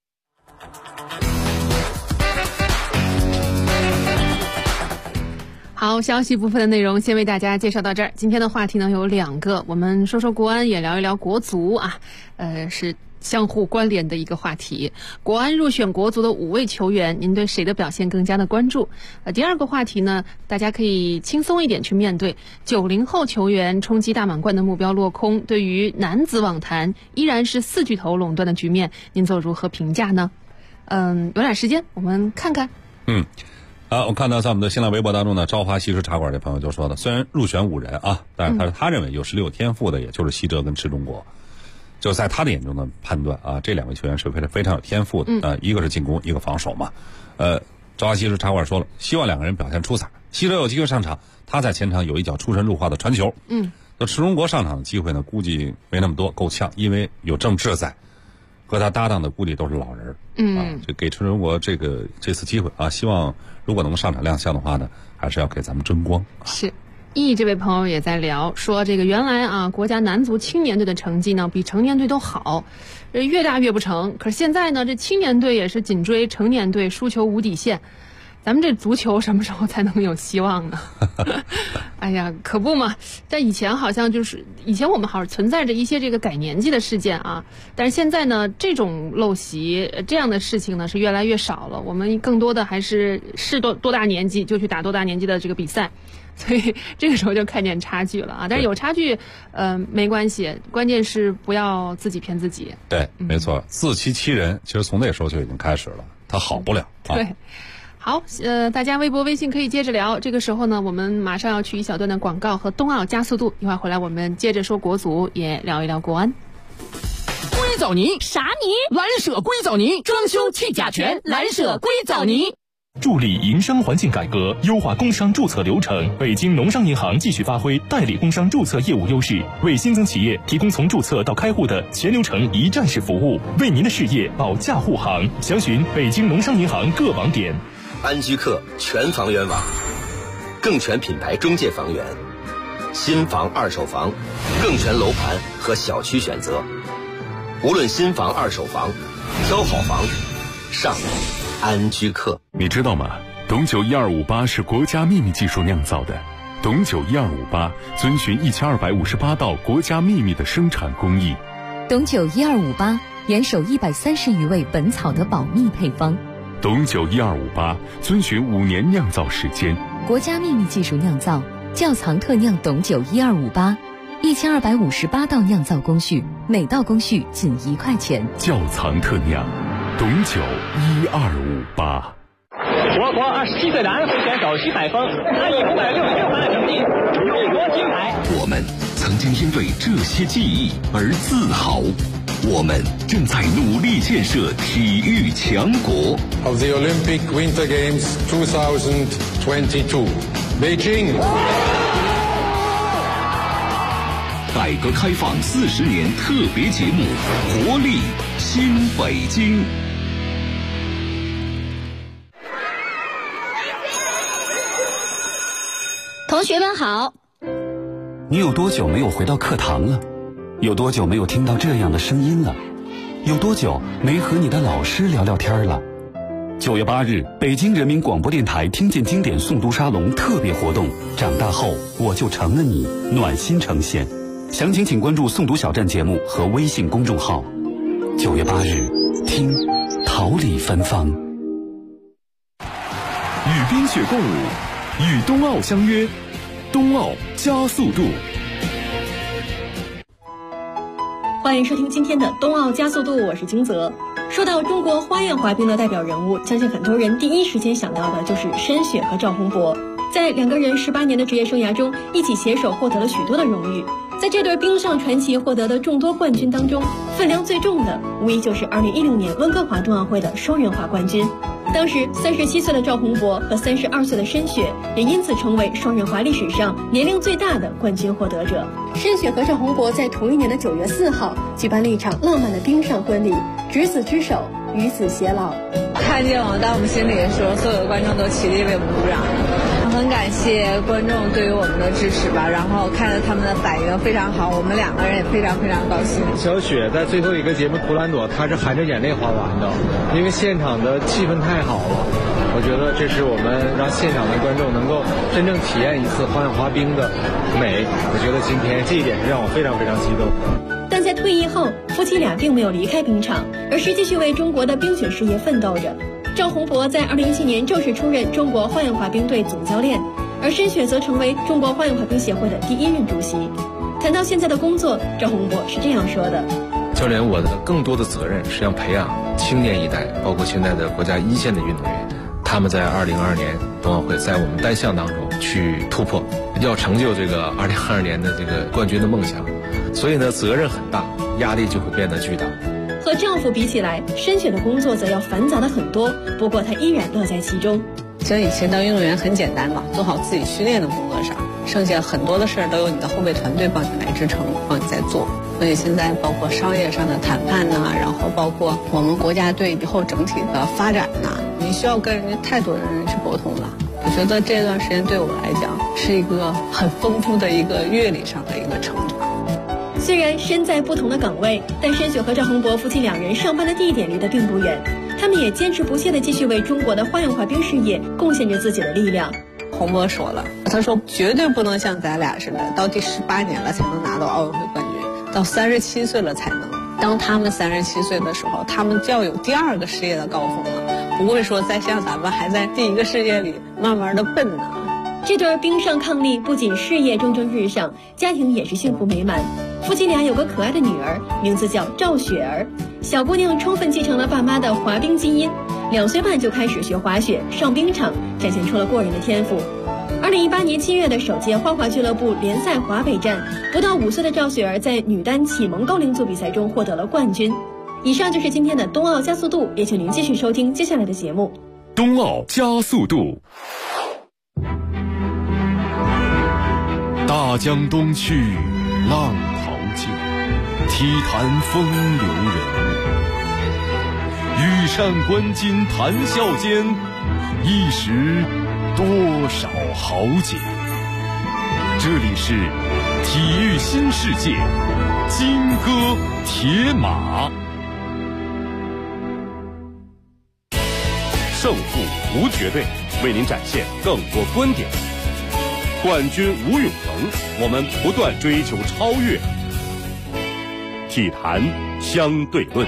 好，消息部分的内容先为大家介绍到这儿。今天的话题呢有2个，我们说说国安，也聊一聊国足啊，是相互关联的一个话题。国安入选国足的5位球员，您对谁的表现更加的关注？第2个话题呢，大家可以轻松一点去面对。90后球员冲击大满贯的目标落空，对于男子网坛依然是4巨头垄断的局面，您做如何评价呢？有点时间，我们看看。 好，我看到在我们的新浪微博当中呢，朝华西施茶馆这朋友就说了，虽然入选5人啊，但是他认为有16天赋的，也就是西哲跟赤中国。就在他的眼中的判断啊，这2位球员是非常有天赋的，一个是进攻，一个防守嘛。朝华西施茶馆说了，希望2个人表现出彩。西哲有机会上场，他在前场有一脚出神入化的传球。那赤中国上场的机会呢，估计没那么多，够呛，因为有郑智在，和他搭档的估计都是老人。就给赤中国这次机会啊，希望如果能上场亮相的话呢，还是要给咱们争光。 是。这位朋友也在聊说，这个原来啊，国家男足青年队的成绩呢比成年队都好，越大越不成。可是现在呢，这青年队也是紧追成年队，输球无底线。咱们这足球什么时候才能有希望呢？哎呀，可不嘛！但以前好像以前我们好像存在着一些这个改年纪的事件啊，但是现在呢，这种陋习这样的事情呢是越来越少了。我们更多的还是多大年纪就去打多大年纪的这个比赛。所以这个时候就看见差距了啊！但是有差距，没关系，关键是不要自己骗自己。 对，没错，自欺欺人，其实从那时候就已经开始了，它好不了。 对，好，大家微博、微信可以接着聊。这个时候呢，我们马上要去一小段的广告和冬奥加速度，一会儿回来我们接着说国足，也聊一聊国安。 硅藻泥啥泥？蓝舍硅藻泥，装修去甲醛，蓝舍硅藻泥。 助力营商环境改革，优化工商注册流程。北京农商银行继续发挥代理工商注册业务优势，为新增企业提供从注册到开户的全流程一站式服务，为您的事业保驾护航。详询北京农商银行各网点。 安居客全房源网，更全品牌中介房源，新房二手房，更全楼盘和小区选择。无论新房二手房，挑好房上安居客。 你知道吗？董酒1258是国家秘密技术酿造的。董酒1258遵循1258道国家秘密的生产工艺。 董酒1258严守130余味本草的保密配方。 董酒1258遵循5年酿造时间， 国家秘密技术酿造，窖藏特酿董酒1258，1258道酿造工序，每道工序仅1块钱。 窖藏特酿，董酒1258。 我国27岁的安徽选手徐海峰，他以566分的成绩勇夺金牌。 我们曾经因为这些记忆而自豪。我们正在努力建设体育强国。 Of the Olympic Winter Games 2022, Beijing。 改革开放40年特别节目，活力新北京。 同学们好。 你有多久没有回到课堂了？有多久没有听到这样的声音了？有多久没和你的老师聊聊天了？9月8日，北京人民广播电台听见经典诵读沙龙特别活动，长大后我就成了你，暖心呈现。详情请关注诵读小站节目和微信公众号。9月8日，听桃李芬芳。 与冰雪共舞，与冬奥相约，冬奥加速度。 欢迎收听今天的冬奥加速度，我是金泽。说到中国花样滑冰的代表人物，相信很多人第一时间想到的就是申雪和赵宏博。在2个人18年的职业生涯中，一起携手获得了许多的荣誉。在这对冰上传奇获得的众多冠军当中，分量最重的无疑就是2016年温哥华冬奥会的双人滑冠军。当时37岁的赵宏博和32岁的申雪也因此成为双人滑历史上年龄最大的冠军获得者。申雪和赵宏博在同一年的9月4号举办了一场浪漫的冰上婚礼，执子之手，与子偕老。 看见我到我们心里的时候，所有的观众都起立为我们鼓掌。很感谢观众对于我们的支持吧，然后看着他们的反应非常好，我们2个人也非常非常高兴。 小雪在最后一个节目图兰朵，她是含着眼泪滑完的，因为现场的气氛太好了。我觉得这是我们让现场的观众能够真正体验一次花样滑冰的美。我觉得今天这一点是让我非常非常激动。 但在退役后，夫妻俩并没有离开冰场，而是继续为中国的冰雪事业奋斗着。赵宏博在2017年正式出任中国花样滑冰队总教练，而申雪则成为中国花样滑冰协会的第1任主席。谈到现在的工作，赵宏博是这样说的： 教练，我的更多的责任是要培养青年一代，包括现在的国家一线的运动员，他们在2022年冬奥会在我们单项当中去突破，要成就这个2022年的这个冠军的梦想。所以呢，责任很大，压力就会变得巨大。 和丈夫比起来，申雪的工作则要繁杂的很多，不过她依然乐在其中。 其实以前当运动员很简单嘛，做好自己训练的工作上，剩下很多的事儿都由你的后备团队帮你来支撑，帮你在做。所以现在包括商业上的谈判呐，然后包括我们国家队以后整体的发展呐，你需要跟人家太多的人去沟通了。我觉得这段时间对我来讲是一个很丰富的一个阅历上的一个成长。 虽然身在不同的岗位，但申雪和赵宏博夫妻2人上班的地点离得并不远，他们也坚持不懈地继续为中国的花样滑冰事业贡献着自己的力量。 宏博说了，他说绝对不能像咱俩似的，到第18年了才能拿到奥运会冠军，到37岁了才能。当他们37岁的时候，他们就要有第2个事业的高峰了，不会说再像咱们还在第1个事业里慢慢的奔呢。 这对冰上伉俪不仅事业蒸蒸日上，家庭也是幸福美满。夫妻俩有个可爱的女儿，名字叫赵雪儿。小姑娘充分继承了爸妈的滑冰基因，2岁半就开始学滑雪，上冰场，展现出了过人的天赋。2018年7月的首届花滑俱乐部联赛华北站，不到5岁的赵雪儿在女单启蒙高龄组比赛中获得了冠军。以上就是今天的冬奥加速度，也请您继续收听接下来的节目。 冬奥加速度。大江东去，浪淘尽，体坛风流人物。羽扇纶巾谈笑间，一时多少豪杰。这里是体育新世界，金戈铁马。胜负无绝对，为您展现更多观点。冠军吴永恒，我们不断追求超越。体坛相对论。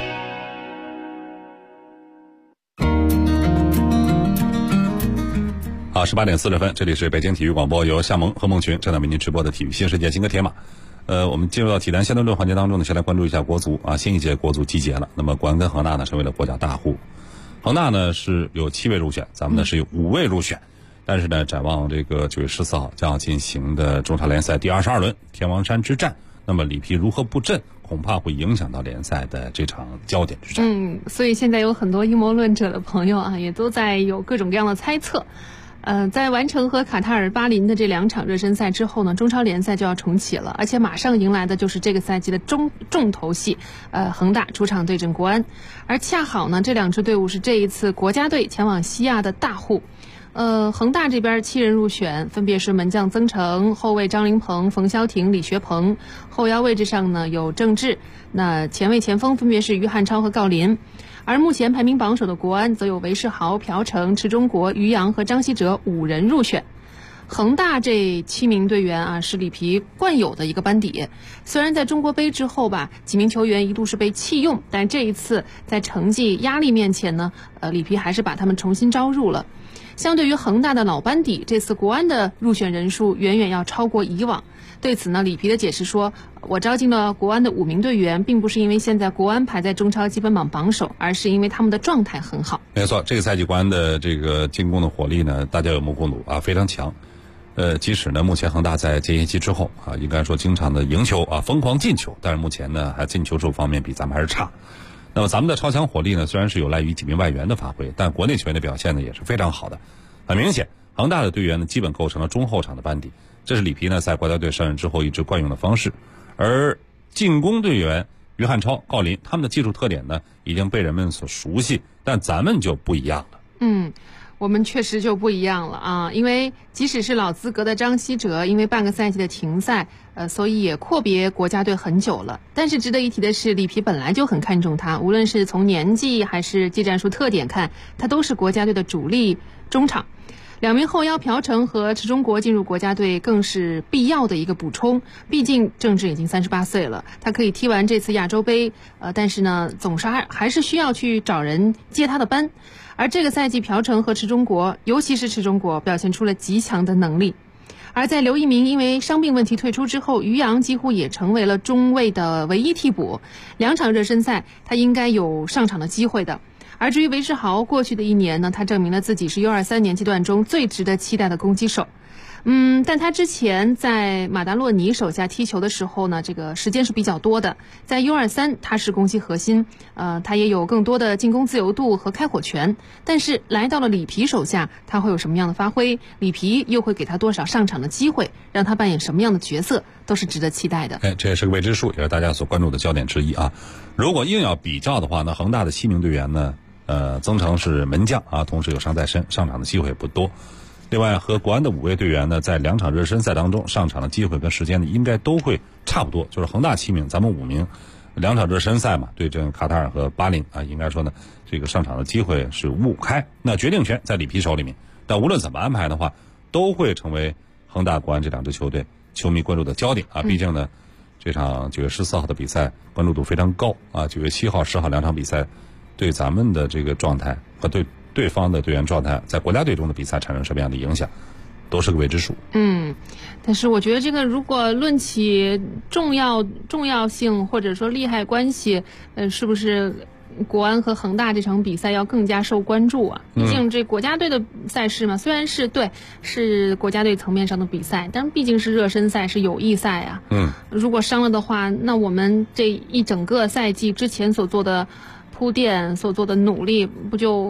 好，18:40，这里是北京体育广播，由夏萌和孟群正在为您直播的体育新世界金戈铁马。我们进入到体坛相对论环节当中呢，先来关注一下国足啊，新一届国足集结了。那么国安跟恒大呢成为了国家大户，恒大呢是有7位入选，咱们呢是有5位入选。但是呢，展望这个9月14号将要进行的中超联赛第22轮天王山之战，那么里皮如何布阵，恐怕会影响到联赛的这场焦点之战。 所以现在有很多阴谋论者的朋友啊，也都在有各种各样的猜测。在完成和卡塔尔、巴林的这2场热身赛之后呢，中超联赛就要重启了，而且马上迎来的就是这个赛季的重头戏，恒大主场对阵国安，而恰好呢，这2支队伍是这一次国家队前往西亚的大户。恒大这边7人入选，分别是门将曾诚、后卫张琳芃、冯潇霆、李学鹏，后腰位置上呢有郑智，那前卫前锋分别是于汉超和郜林。而目前排名榜首的国安则有韦世豪、朴成、池忠国、于洋和张稀哲5人入选。恒大这7名队员啊，是里皮惯有的一个班底。虽然在中国杯之后吧，几名球员一度是被弃用，但这一次在成绩压力面前呢，里皮还是把他们重新招入了。相对于恒大的老班底，这次国安的入选人数远远要超过以往。对此呢，里皮的解释说，我招进了国安的5名队员，并不是因为现在国安排在中超积分榜榜首，而是因为他们的状态很好。 没错，这个赛季国安的这个进攻的火力呢，大家有目共睹啊，非常强。即使呢，目前恒大在间歇期之后啊，应该说经常的赢球啊，疯狂进球，但是目前呢，还进球数方面比咱们还是差。那么咱们的超强火力呢，虽然是有赖于几名外援的发挥，但国内球员的表现呢也是非常好的。很明显，恒大的队员呢基本构成了中后场的班底，这是里皮呢在国家队上任之后一直惯用的方式。而进攻队员于汉超、郜林，他们的技术特点呢已经被人们所熟悉，但咱们就不一样了。 我们确实就不一样了啊！因为即使是老资格的张稀哲，因为半个赛季的停赛，所以也阔别国家队很久了。但是值得一提的是，里皮本来就很看重他，无论是从年纪还是技战术特点看，他都是国家队的主力中场。2名后腰朴成和池忠国进入国家队更是必要的一个补充，毕竟郑智已经38岁了，他可以踢完这次亚洲杯，但是呢，总是还是需要去找人接他的班。而这个赛季，朴成和池忠国，尤其是池忠国，表现出了极强的能力。而在刘一鸣因为伤病问题退出之后，于洋几乎也成为了中卫的唯一替补。2场热身赛，他应该有上场的机会的。而至于韦世豪，过去的1年呢，他证明了自己是U23年级段中最值得期待的攻击手。但他之前在马达洛尼手下踢球的时候呢，这个时间是比较多的。在 U23 他是攻击核心，他也有更多的进攻自由度和开火权。但是来到了里皮手下，他会有什么样的发挥？里皮又会给他多少上场的机会？让他扮演什么样的角色？都是值得期待的。 这也是个未知数，也是大家所关注的焦点之一啊。如果硬要比较的话呢，恒大的7名队员呢，曾诚是门将啊，同时有伤在身，上场的机会也不多。另外，和国安的5位队员呢，在2场热身赛当中上场的机会跟时间呢，应该都会差不多，就是恒大7名，咱们5名，2场热身赛嘛，对阵卡塔尔和巴林啊，应该说呢，这个上场的机会是5-5开，那决定权在里皮手里面。但无论怎么安排的话，都会成为恒大、国安这2支球队球迷关注的焦点啊。毕竟呢，这场9月14号的比赛关注度非常高啊，9月7号、10号2场比赛，对咱们的这个状态和对方的队员状态在国家队中的比赛产生什么样的影响，都是个未知数。 但是我觉得这个如果论起重要性或者说利害关系，是不是国安和恒大这场比赛要更加受关注啊？毕竟这国家队的赛事嘛，虽然是国家队层面上的比赛，但毕竟是热身赛，是友谊赛啊。如果伤了的话，那我们这一整个赛季之前所做的铺垫、所做的努力，不就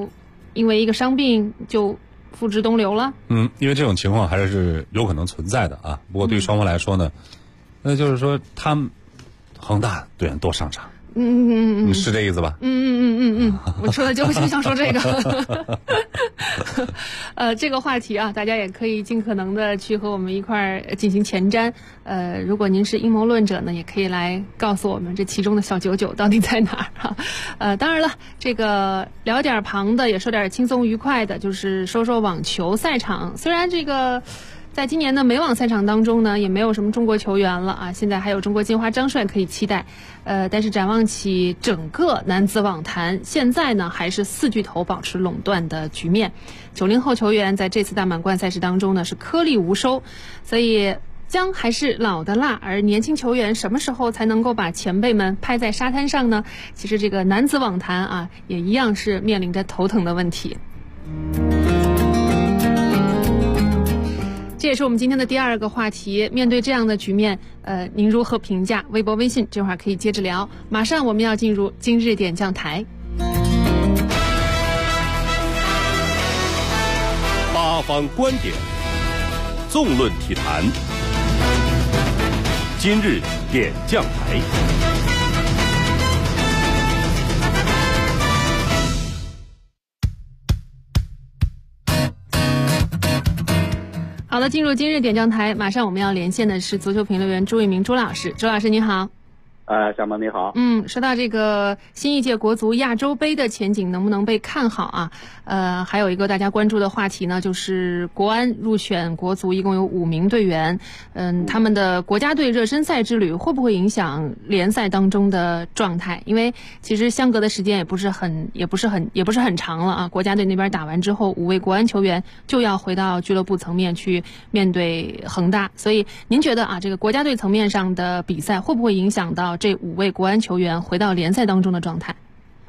因为一个伤病就付之东流了？ 因为这种情况还是有可能存在的啊。不过对于双方来说呢，那就是说他们恒大队员多上场。你是这意思吧？ 我说的就是想说这个。这个话题啊，大家也可以尽可能的去和我们一块儿进行前瞻。如果您是阴谋论者呢，也可以来告诉我们这其中的小99到底在哪儿啊？当然了，这个聊点旁的，也说点轻松愉快的，就是说说网球赛场。虽然这个在今年的美网赛场当中呢，也没有什么中国球员了啊，现在还有中国金花张帅可以期待。但是展望起整个男子网坛，现在呢还是4巨头保持垄断的局面。90后球员在这次大满贯赛事当中呢是颗粒无收，所以姜还是老的辣。而年轻球员什么时候才能够把前辈们拍在沙滩上呢？其实这个男子网坛啊，也一样是面临着头疼的问题。这也是我们今天的第2个话题。面对这样的局面，您如何评价？微博、微信这会儿可以接着聊。马上我们要进入今日点将台。 八方观点，纵论体坛。今日点将台。 好的，进入今日点将台，马上我们要连线的是足球评论员朱一鸣朱老师。朱老师你好。 小萌你好。 说到这个新一届国足亚洲杯的前景能不能被看好啊？还有一个大家关注的话题呢，就是国安入选国足一共有5名队员，他们的国家队热身赛之旅会不会影响联赛当中的状态？因为其实相隔的时间也不是很长了啊。国家队那边打完之后，5位国安球员就要回到俱乐部层面去面对恒大，所以您觉得啊，这个国家队层面上的比赛会不会影响到这5位国安球员回到联赛当中的状态？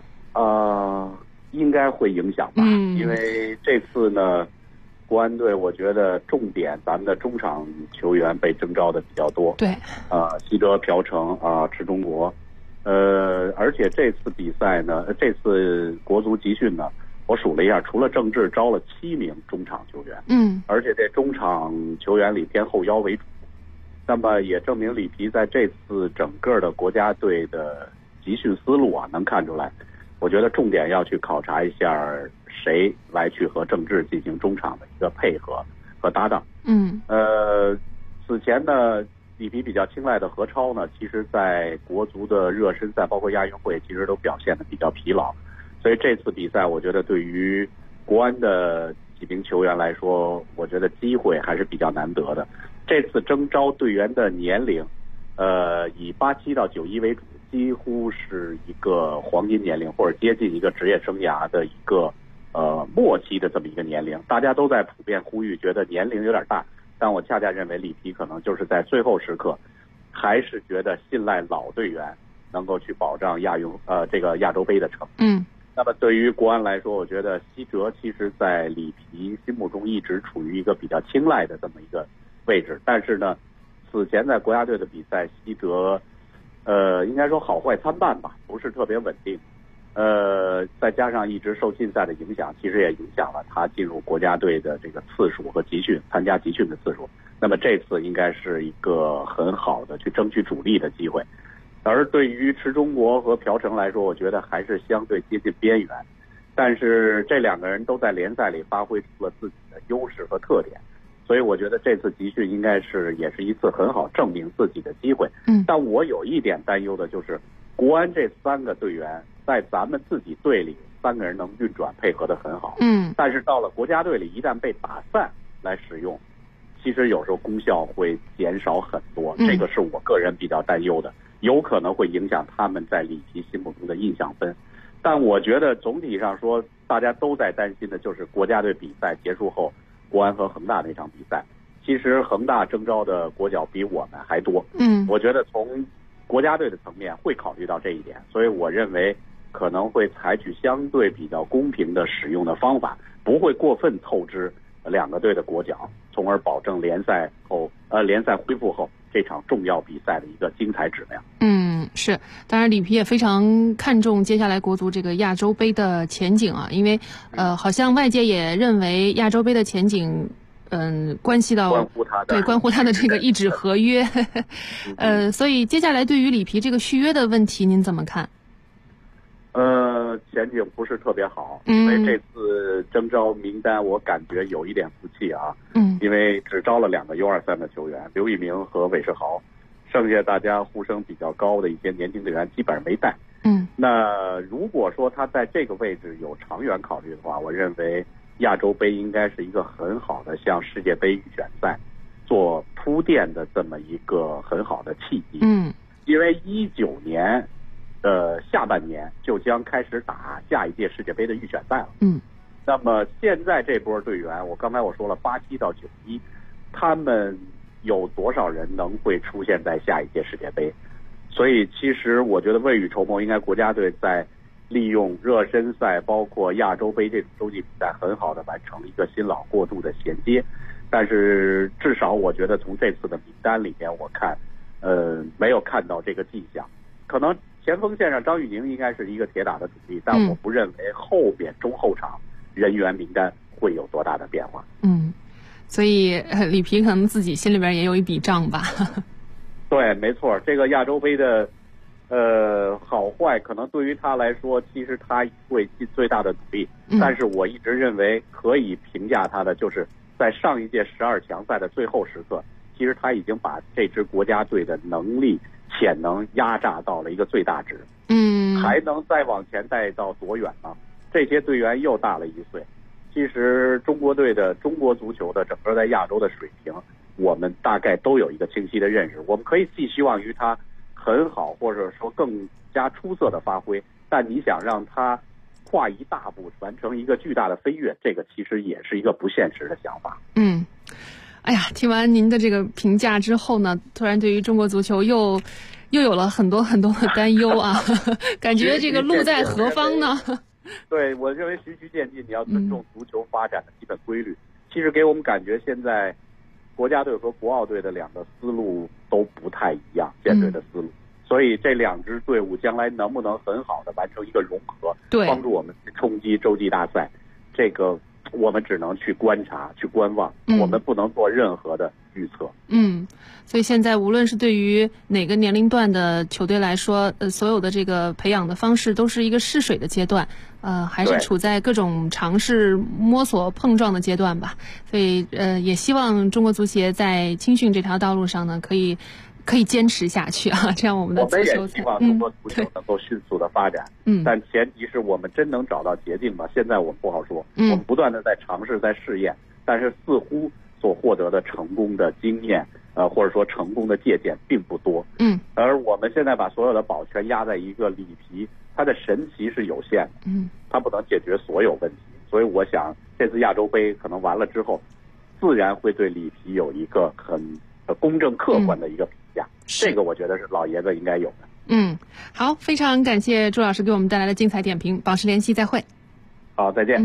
应该会影响吧。因为这次呢，国安队我觉得重点咱们的中场球员被征召的比较多。 对。 西哲、朴成池中国，而且这次比赛呢，这次国足集训呢，我数了一下，除了郑智招了7名中场球员。而且这中场球员里偏后腰为主。那么也证明里皮在这次整个的国家队的集训思路能看出来，我觉得重点要去考察一下谁来去和郑智进行中场的一个配合和搭档。此前呢，里皮比较青睐的何超呢，其实在国足的热身赛包括亚运会其实都表现得比较疲劳，所以这次比赛我觉得对于国安的几名球员来说，我觉得机会还是比较难得的。这次征召队员的年龄，以87到91为主，几乎是一个黄金年龄，或者接近一个职业生涯的一个末期的这么一个年龄。大家都在普遍呼吁，觉得年龄有点大，但我恰恰认为里皮可能就是在最后时刻，还是觉得信赖老队员能够去保障这个亚洲杯的成绩。那么对于国安来说，我觉得西哲其实在里皮心目中一直处于一个比较青睐的这么一个位置，但是呢，此前在国家队的比赛，西哲，应该说好坏参半吧，不是特别稳定，再加上一直受禁赛的影响，其实也影响了他进入国家队的这个次数和参加集训的次数。那么这次应该是一个很好的去争取主力的机会。而对于池中国和朴成来说，我觉得还是相对接近边缘，但是这2个人都在联赛里发挥出了自己的优势和特点。所以我觉得这次集训应该也是一次很好证明自己的机会。但我有一点担忧的就是，国安这3个队员在咱们自己队里3个人能运转配合得很好。但是到了国家队里，一旦被打散来使用，其实有时候功效会减少很多。这个是我个人比较担忧的，有可能会影响他们在里皮心目中的印象分。但我觉得总体上说，大家都在担心的就是国家队比赛结束后，国安和恒大那场比赛，其实恒大征召的国脚比我们还多。我觉得从国家队的层面会考虑到这一点，所以我认为可能会采取相对比较公平的使用的方法，不会过分透支2个队的国脚，从而保证联赛恢复后这场重要比赛的一个精彩质量。 是，当然里皮也非常看重接下来国足这个亚洲杯的前景啊，因为好像外界也认为亚洲杯的前景关系到关乎他的这个一纸合约所以接下来对于里皮这个续约的问题您怎么看？ 前景不是特别好，因为这次征召名单我感觉有一点服气啊，因为只招了2个U23的球员，刘宇明和韦世豪，剩下大家呼声比较高的一些年轻队员基本上没带。那如果说他在这个位置有长远考虑的话，我认为亚洲杯应该是一个很好的向世界杯预选赛做铺垫的这么一个很好的契机。因为19年下半年就将开始打下一届世界杯的预选赛了。那么现在这波队员，我刚才说了87到91，他们有多少人能会出现在下一届世界杯？所以其实我觉得未雨绸缪，应该国家队在利用热身赛包括亚洲杯这种洲际比赛很好的完成一个新老过渡的衔接。但是至少我觉得从这次的名单里面我看没有看到这个迹象。可能前锋线上张玉宁应该是一个铁打的主力，但我不认为后边中后场人员名单会有多大的变化。 所以里皮可能自己心里边也有一笔账吧。 对，没错，这个亚洲杯的好坏可能对于他来说，其实他会尽最大的努力。但是我一直认为可以评价他的，就是在上一届12强赛的最后时刻，其实他已经把这支国家队的能力潜能压榨到了一个最大值。还能再往前带到多远呢？这些队员又大了1岁。其实中国队的中国足球的整个在亚洲的水平，我们大概都有一个清晰的认识。我们可以寄希望于他很好，或者说更加出色的发挥，但你想让他跨一大步完成一个巨大的飞跃，这个其实也是一个不现实的想法。 哎呀，听完您的这个评价之后呢，突然对于中国足球又有了很多很多的担忧啊感觉这个路在何方呢？ 对，我认为循序渐进，你要尊重足球发展的基本规律。其实给我们感觉现在国家队和国奥队的2个思路都不太一样，建队的思路。所以这2支队伍将来能不能很好的完成一个融合，帮助我们去冲击洲际大赛，这个我们只能去观察去观望，我们不能做任何的预测。 所以现在无论是对于哪个年龄段的球队来说，所有的这个培养的方式都是一个试水的阶段，还是处在各种尝试摸索碰撞的阶段吧。所以也希望中国足协在青训这条道路上呢可以坚持下去啊，这样我们的足球我们也希望中国足球能够迅速的发展。但前提是我们真能找到捷径吧？现在我们不好说，我们不断的在尝试在试验，但是似乎所获得的成功的经验或者说成功的借鉴并不多。而我们现在把所有的宝全压在一个里皮，它的神奇是有限的，它不能解决所有问题。所以我想这次亚洲杯可能完了之后，自然会对里皮有一个很公正客观的一个评价，这个我觉得是老爷子应该有的。 好，非常感谢朱老师给我们带来的精彩点评，保持联系，再会。 好，再见。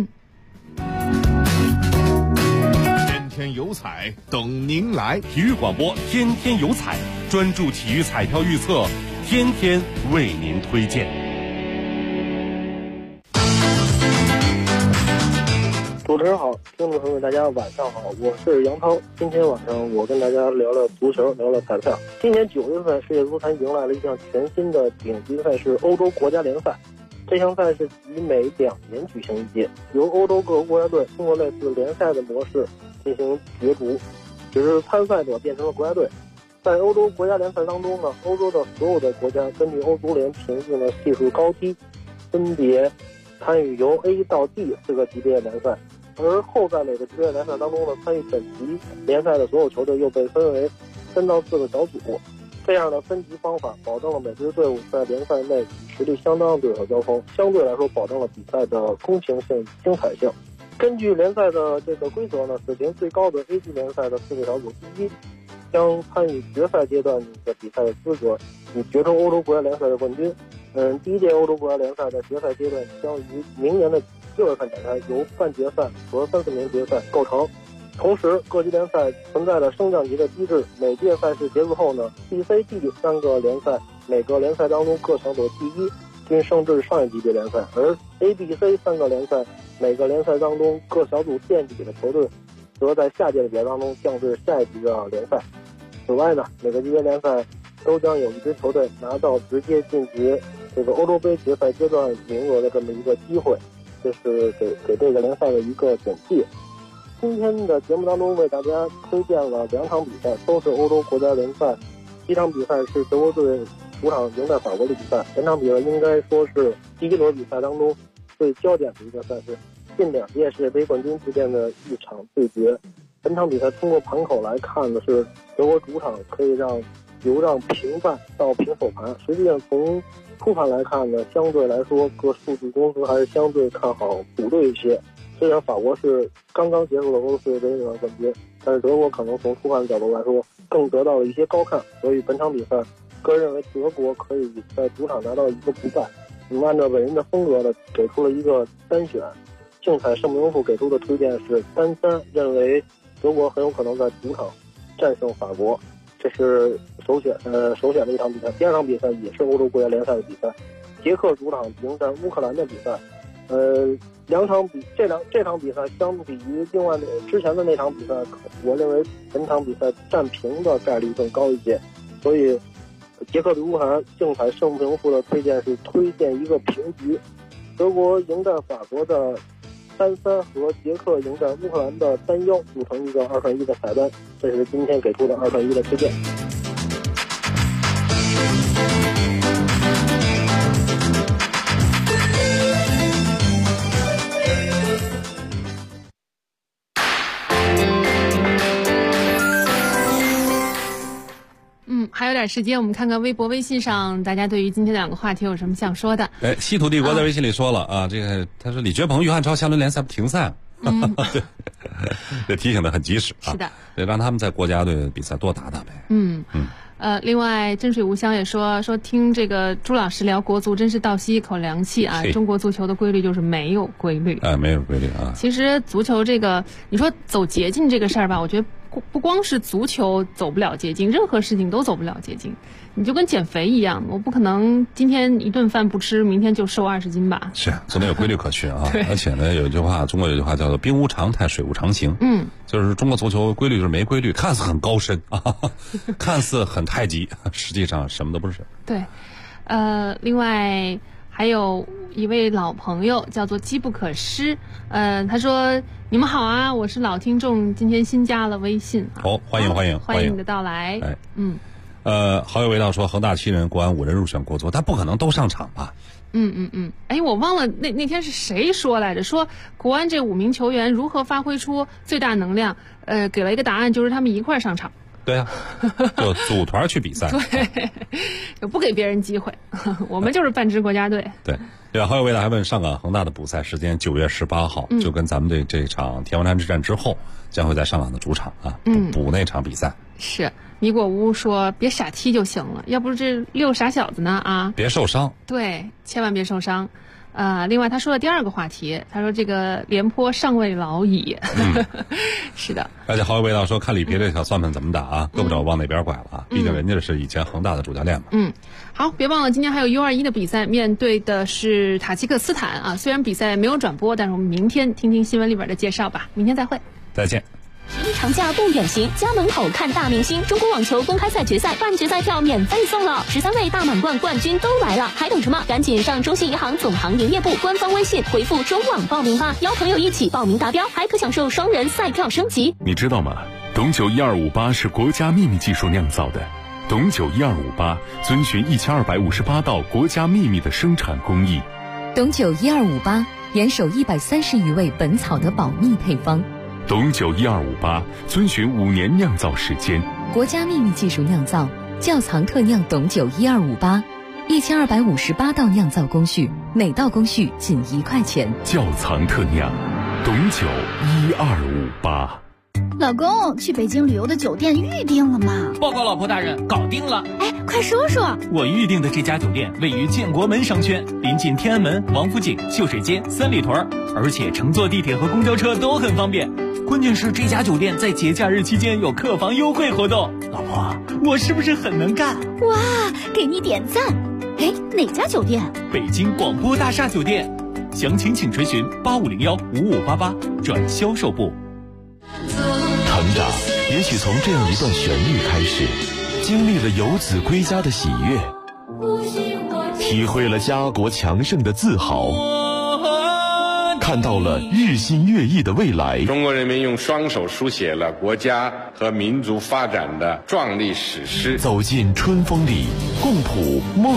天天有彩等您来，体育广播天天有彩，专注体育彩票预测，天天为您推荐。 主持人好，听众朋友大家晚上好，我是杨涛。今天晚上我跟大家聊聊足球，聊聊彩票。今年9月份，世界足坛迎来了一项全新的顶级赛事——欧洲国家联赛。这项赛事以每2年举行一届，由欧洲各个国家队通过类似联赛的模式进行角逐，只是参赛者变成了国家队。在欧洲国家联赛当中呢，欧洲的所有的国家根据欧足联评定的系数高低，分别参与由 A 到 D 4个级别联赛。而后在每个级别联赛当中呢，参与本级联赛的所有球队又被分为3到4个小组。这样的分级方法保证了每支队伍在联赛内与实力相当的对手交锋，相对来说保证了比赛的公平性、精彩性。根据联赛的这个规则呢，水平最高的 A 级联赛的4个小组第一将参与决赛阶段的比赛的资格，以决出欧洲国家联赛的冠军。第一届欧洲国家联赛的决赛阶段将于明年的6月份展开，由半决赛和30名决赛构成。同时，各级联赛存在着升降级的机制，每届赛事结束后呢， B、C、D 3个联赛每个联赛当中各小组第一均升至上一级别联赛，而 A、B、C 3个联赛每个联赛当中各小组垫底的球队则在下届的比赛当中降至下一级的联赛。此外呢，每个级别联赛都将有一支球队拿到直接晋级这个欧洲杯决赛阶段名额的这么一个机会，这是给这个联赛的一个简介。今天的节目当中为大家推荐了2场比赛，都是欧洲国家联赛。第一场比赛是德国队主场迎战法国的比赛，本场比赛应该说是第一轮比赛当中最焦点的一个赛事，近2届世界杯冠军之间的一场对决。本场比赛通过盘口来看的是德国主场可以由让平半到平手盘，实际上从初盘来看呢，相对来说各数据公司还是相对看好主队一些。虽然法国是刚刚结束了欧洲世界杯的冠军，但是德国可能从初盘的角度来说更得到了一些高看，所以本场比赛个人认为德国可以在主场拿到一个不败。按照本人的风格呢，给出了一个单选，竞彩胜名数给出的推荐是3-3，认为德国很有可能在主场战胜法国，这是首选的一场比赛。第二场比赛也是欧洲国家联赛的比赛，捷克主场迎战乌克兰的比赛。这场比赛相比于另外之前的那场比赛，我认为本场比赛战平的概率更高一些，所以捷克对乌克兰竞彩胜平数的推荐是推荐一个平局，德国迎战法国的3-3和捷克迎战乌克兰的3-1组成一个2串1的彩蛋，这是今天给出的2串1的推荐。 还有点时间，我们看看微博、微信上大家对于今天2个话题有什么想说的。 稀土帝国在微信里说了啊，这个他说李觉鹏、于汉超下轮联赛不停赛了，对，这提醒的很及时啊。 是的， 得让他们在国家队比赛多打打呗。 另外真水无香也说听这个朱老师聊国足真是倒吸一口凉气啊！中国足球的规律就是没有规律， 没有规律啊。 其实足球这个，你说走捷径这个事儿吧，我觉得不光是足球走不了捷径，任何事情都走不了捷径。你就跟减肥一样，我不可能今天一顿饭不吃，明天就瘦20斤吧？是， 总得有规律可循啊。而且呢，有一句话，中国有一句话叫做“兵无常态，水无常形”。就是中国足球规律就是没规律，看似很高深啊，看似很太极，实际上什么都不是。 对，另外还有一位老朋友叫做机不可失，他说：“你们好啊，我是老听众，今天新加了微信。” 欢迎你的到来。 好友味道说恒大7人，国安5人入选国足，但不可能都上场吧？ 我忘了那天是谁说来着？说国安这5名球员如何发挥出最大能量？给了一个答案，就是他们一块上场。 对啊，就组团去比赛。 对，就不给别人机会。我们就是半支国家队。 对。好友味道还问上港恒大的补赛时间，9月18号，就跟咱们这场田湾山之战之后，将会在上港的主场啊补那场比赛。 是。米果屋说别傻踢就行了，要不这6傻小子呢啊！ 别受伤。 对，千万别受伤。另外他说了第2个话题，他说这个廉颇尚未老矣。是的。 而且好友味道说看里皮这小算盘怎么打啊，胳膊肘往哪边拐了啊？毕竟人家是以前恒大的主教练嘛。 好，别忘了今天还有U21的比赛，面对的是塔吉克斯坦啊。虽然比赛没有转播，但是我们明天听听新闻里边的介绍吧。明天再会。 再见。 11长假不远行，家门口看大明星。中国网球公开赛决赛半决赛票免费送了，13位大满贯冠军都来了，还等什么？赶紧上中信银行总行营业部官方微信回复中网报名吧，邀朋友一起报名达标，还可享受双人赛票升级。 你知道吗？董酒1258是国家秘密技术酿造的，董酒1258遵循1258道国家秘密的生产工艺。 董酒1258严守130余位本草的保密配方。 董酒1258遵循5年酿造时间， 国家秘密技术酿造，窖藏特酿董酒1258，1258道酿造工序，每道工序仅1块钱。 窖藏特酿，董酒1258。 老公，去北京旅游的酒店预定了吗？ 报告老婆大人，搞定了。 快说说。 我预定的这家酒店位于建国门商圈，临近天安门、王府井、秀水街、三里屯，而且乘坐地铁和公交车都很方便。 关键是这家酒店在节假日期间有客房优惠活动。老婆，我是不是很能干？ 哇，给你点赞！哎，哪家酒店？ 北京广播大厦酒店。详情请垂询8501-5588转销售部。 成长也许从这样一段旋律开始，经历了游子归家的喜悦，体会了家国强盛的自豪，看到了日新月异的未来。 中国人民用双手书写了国家和民族发展的壮丽史诗。 走进春风里，共谱梦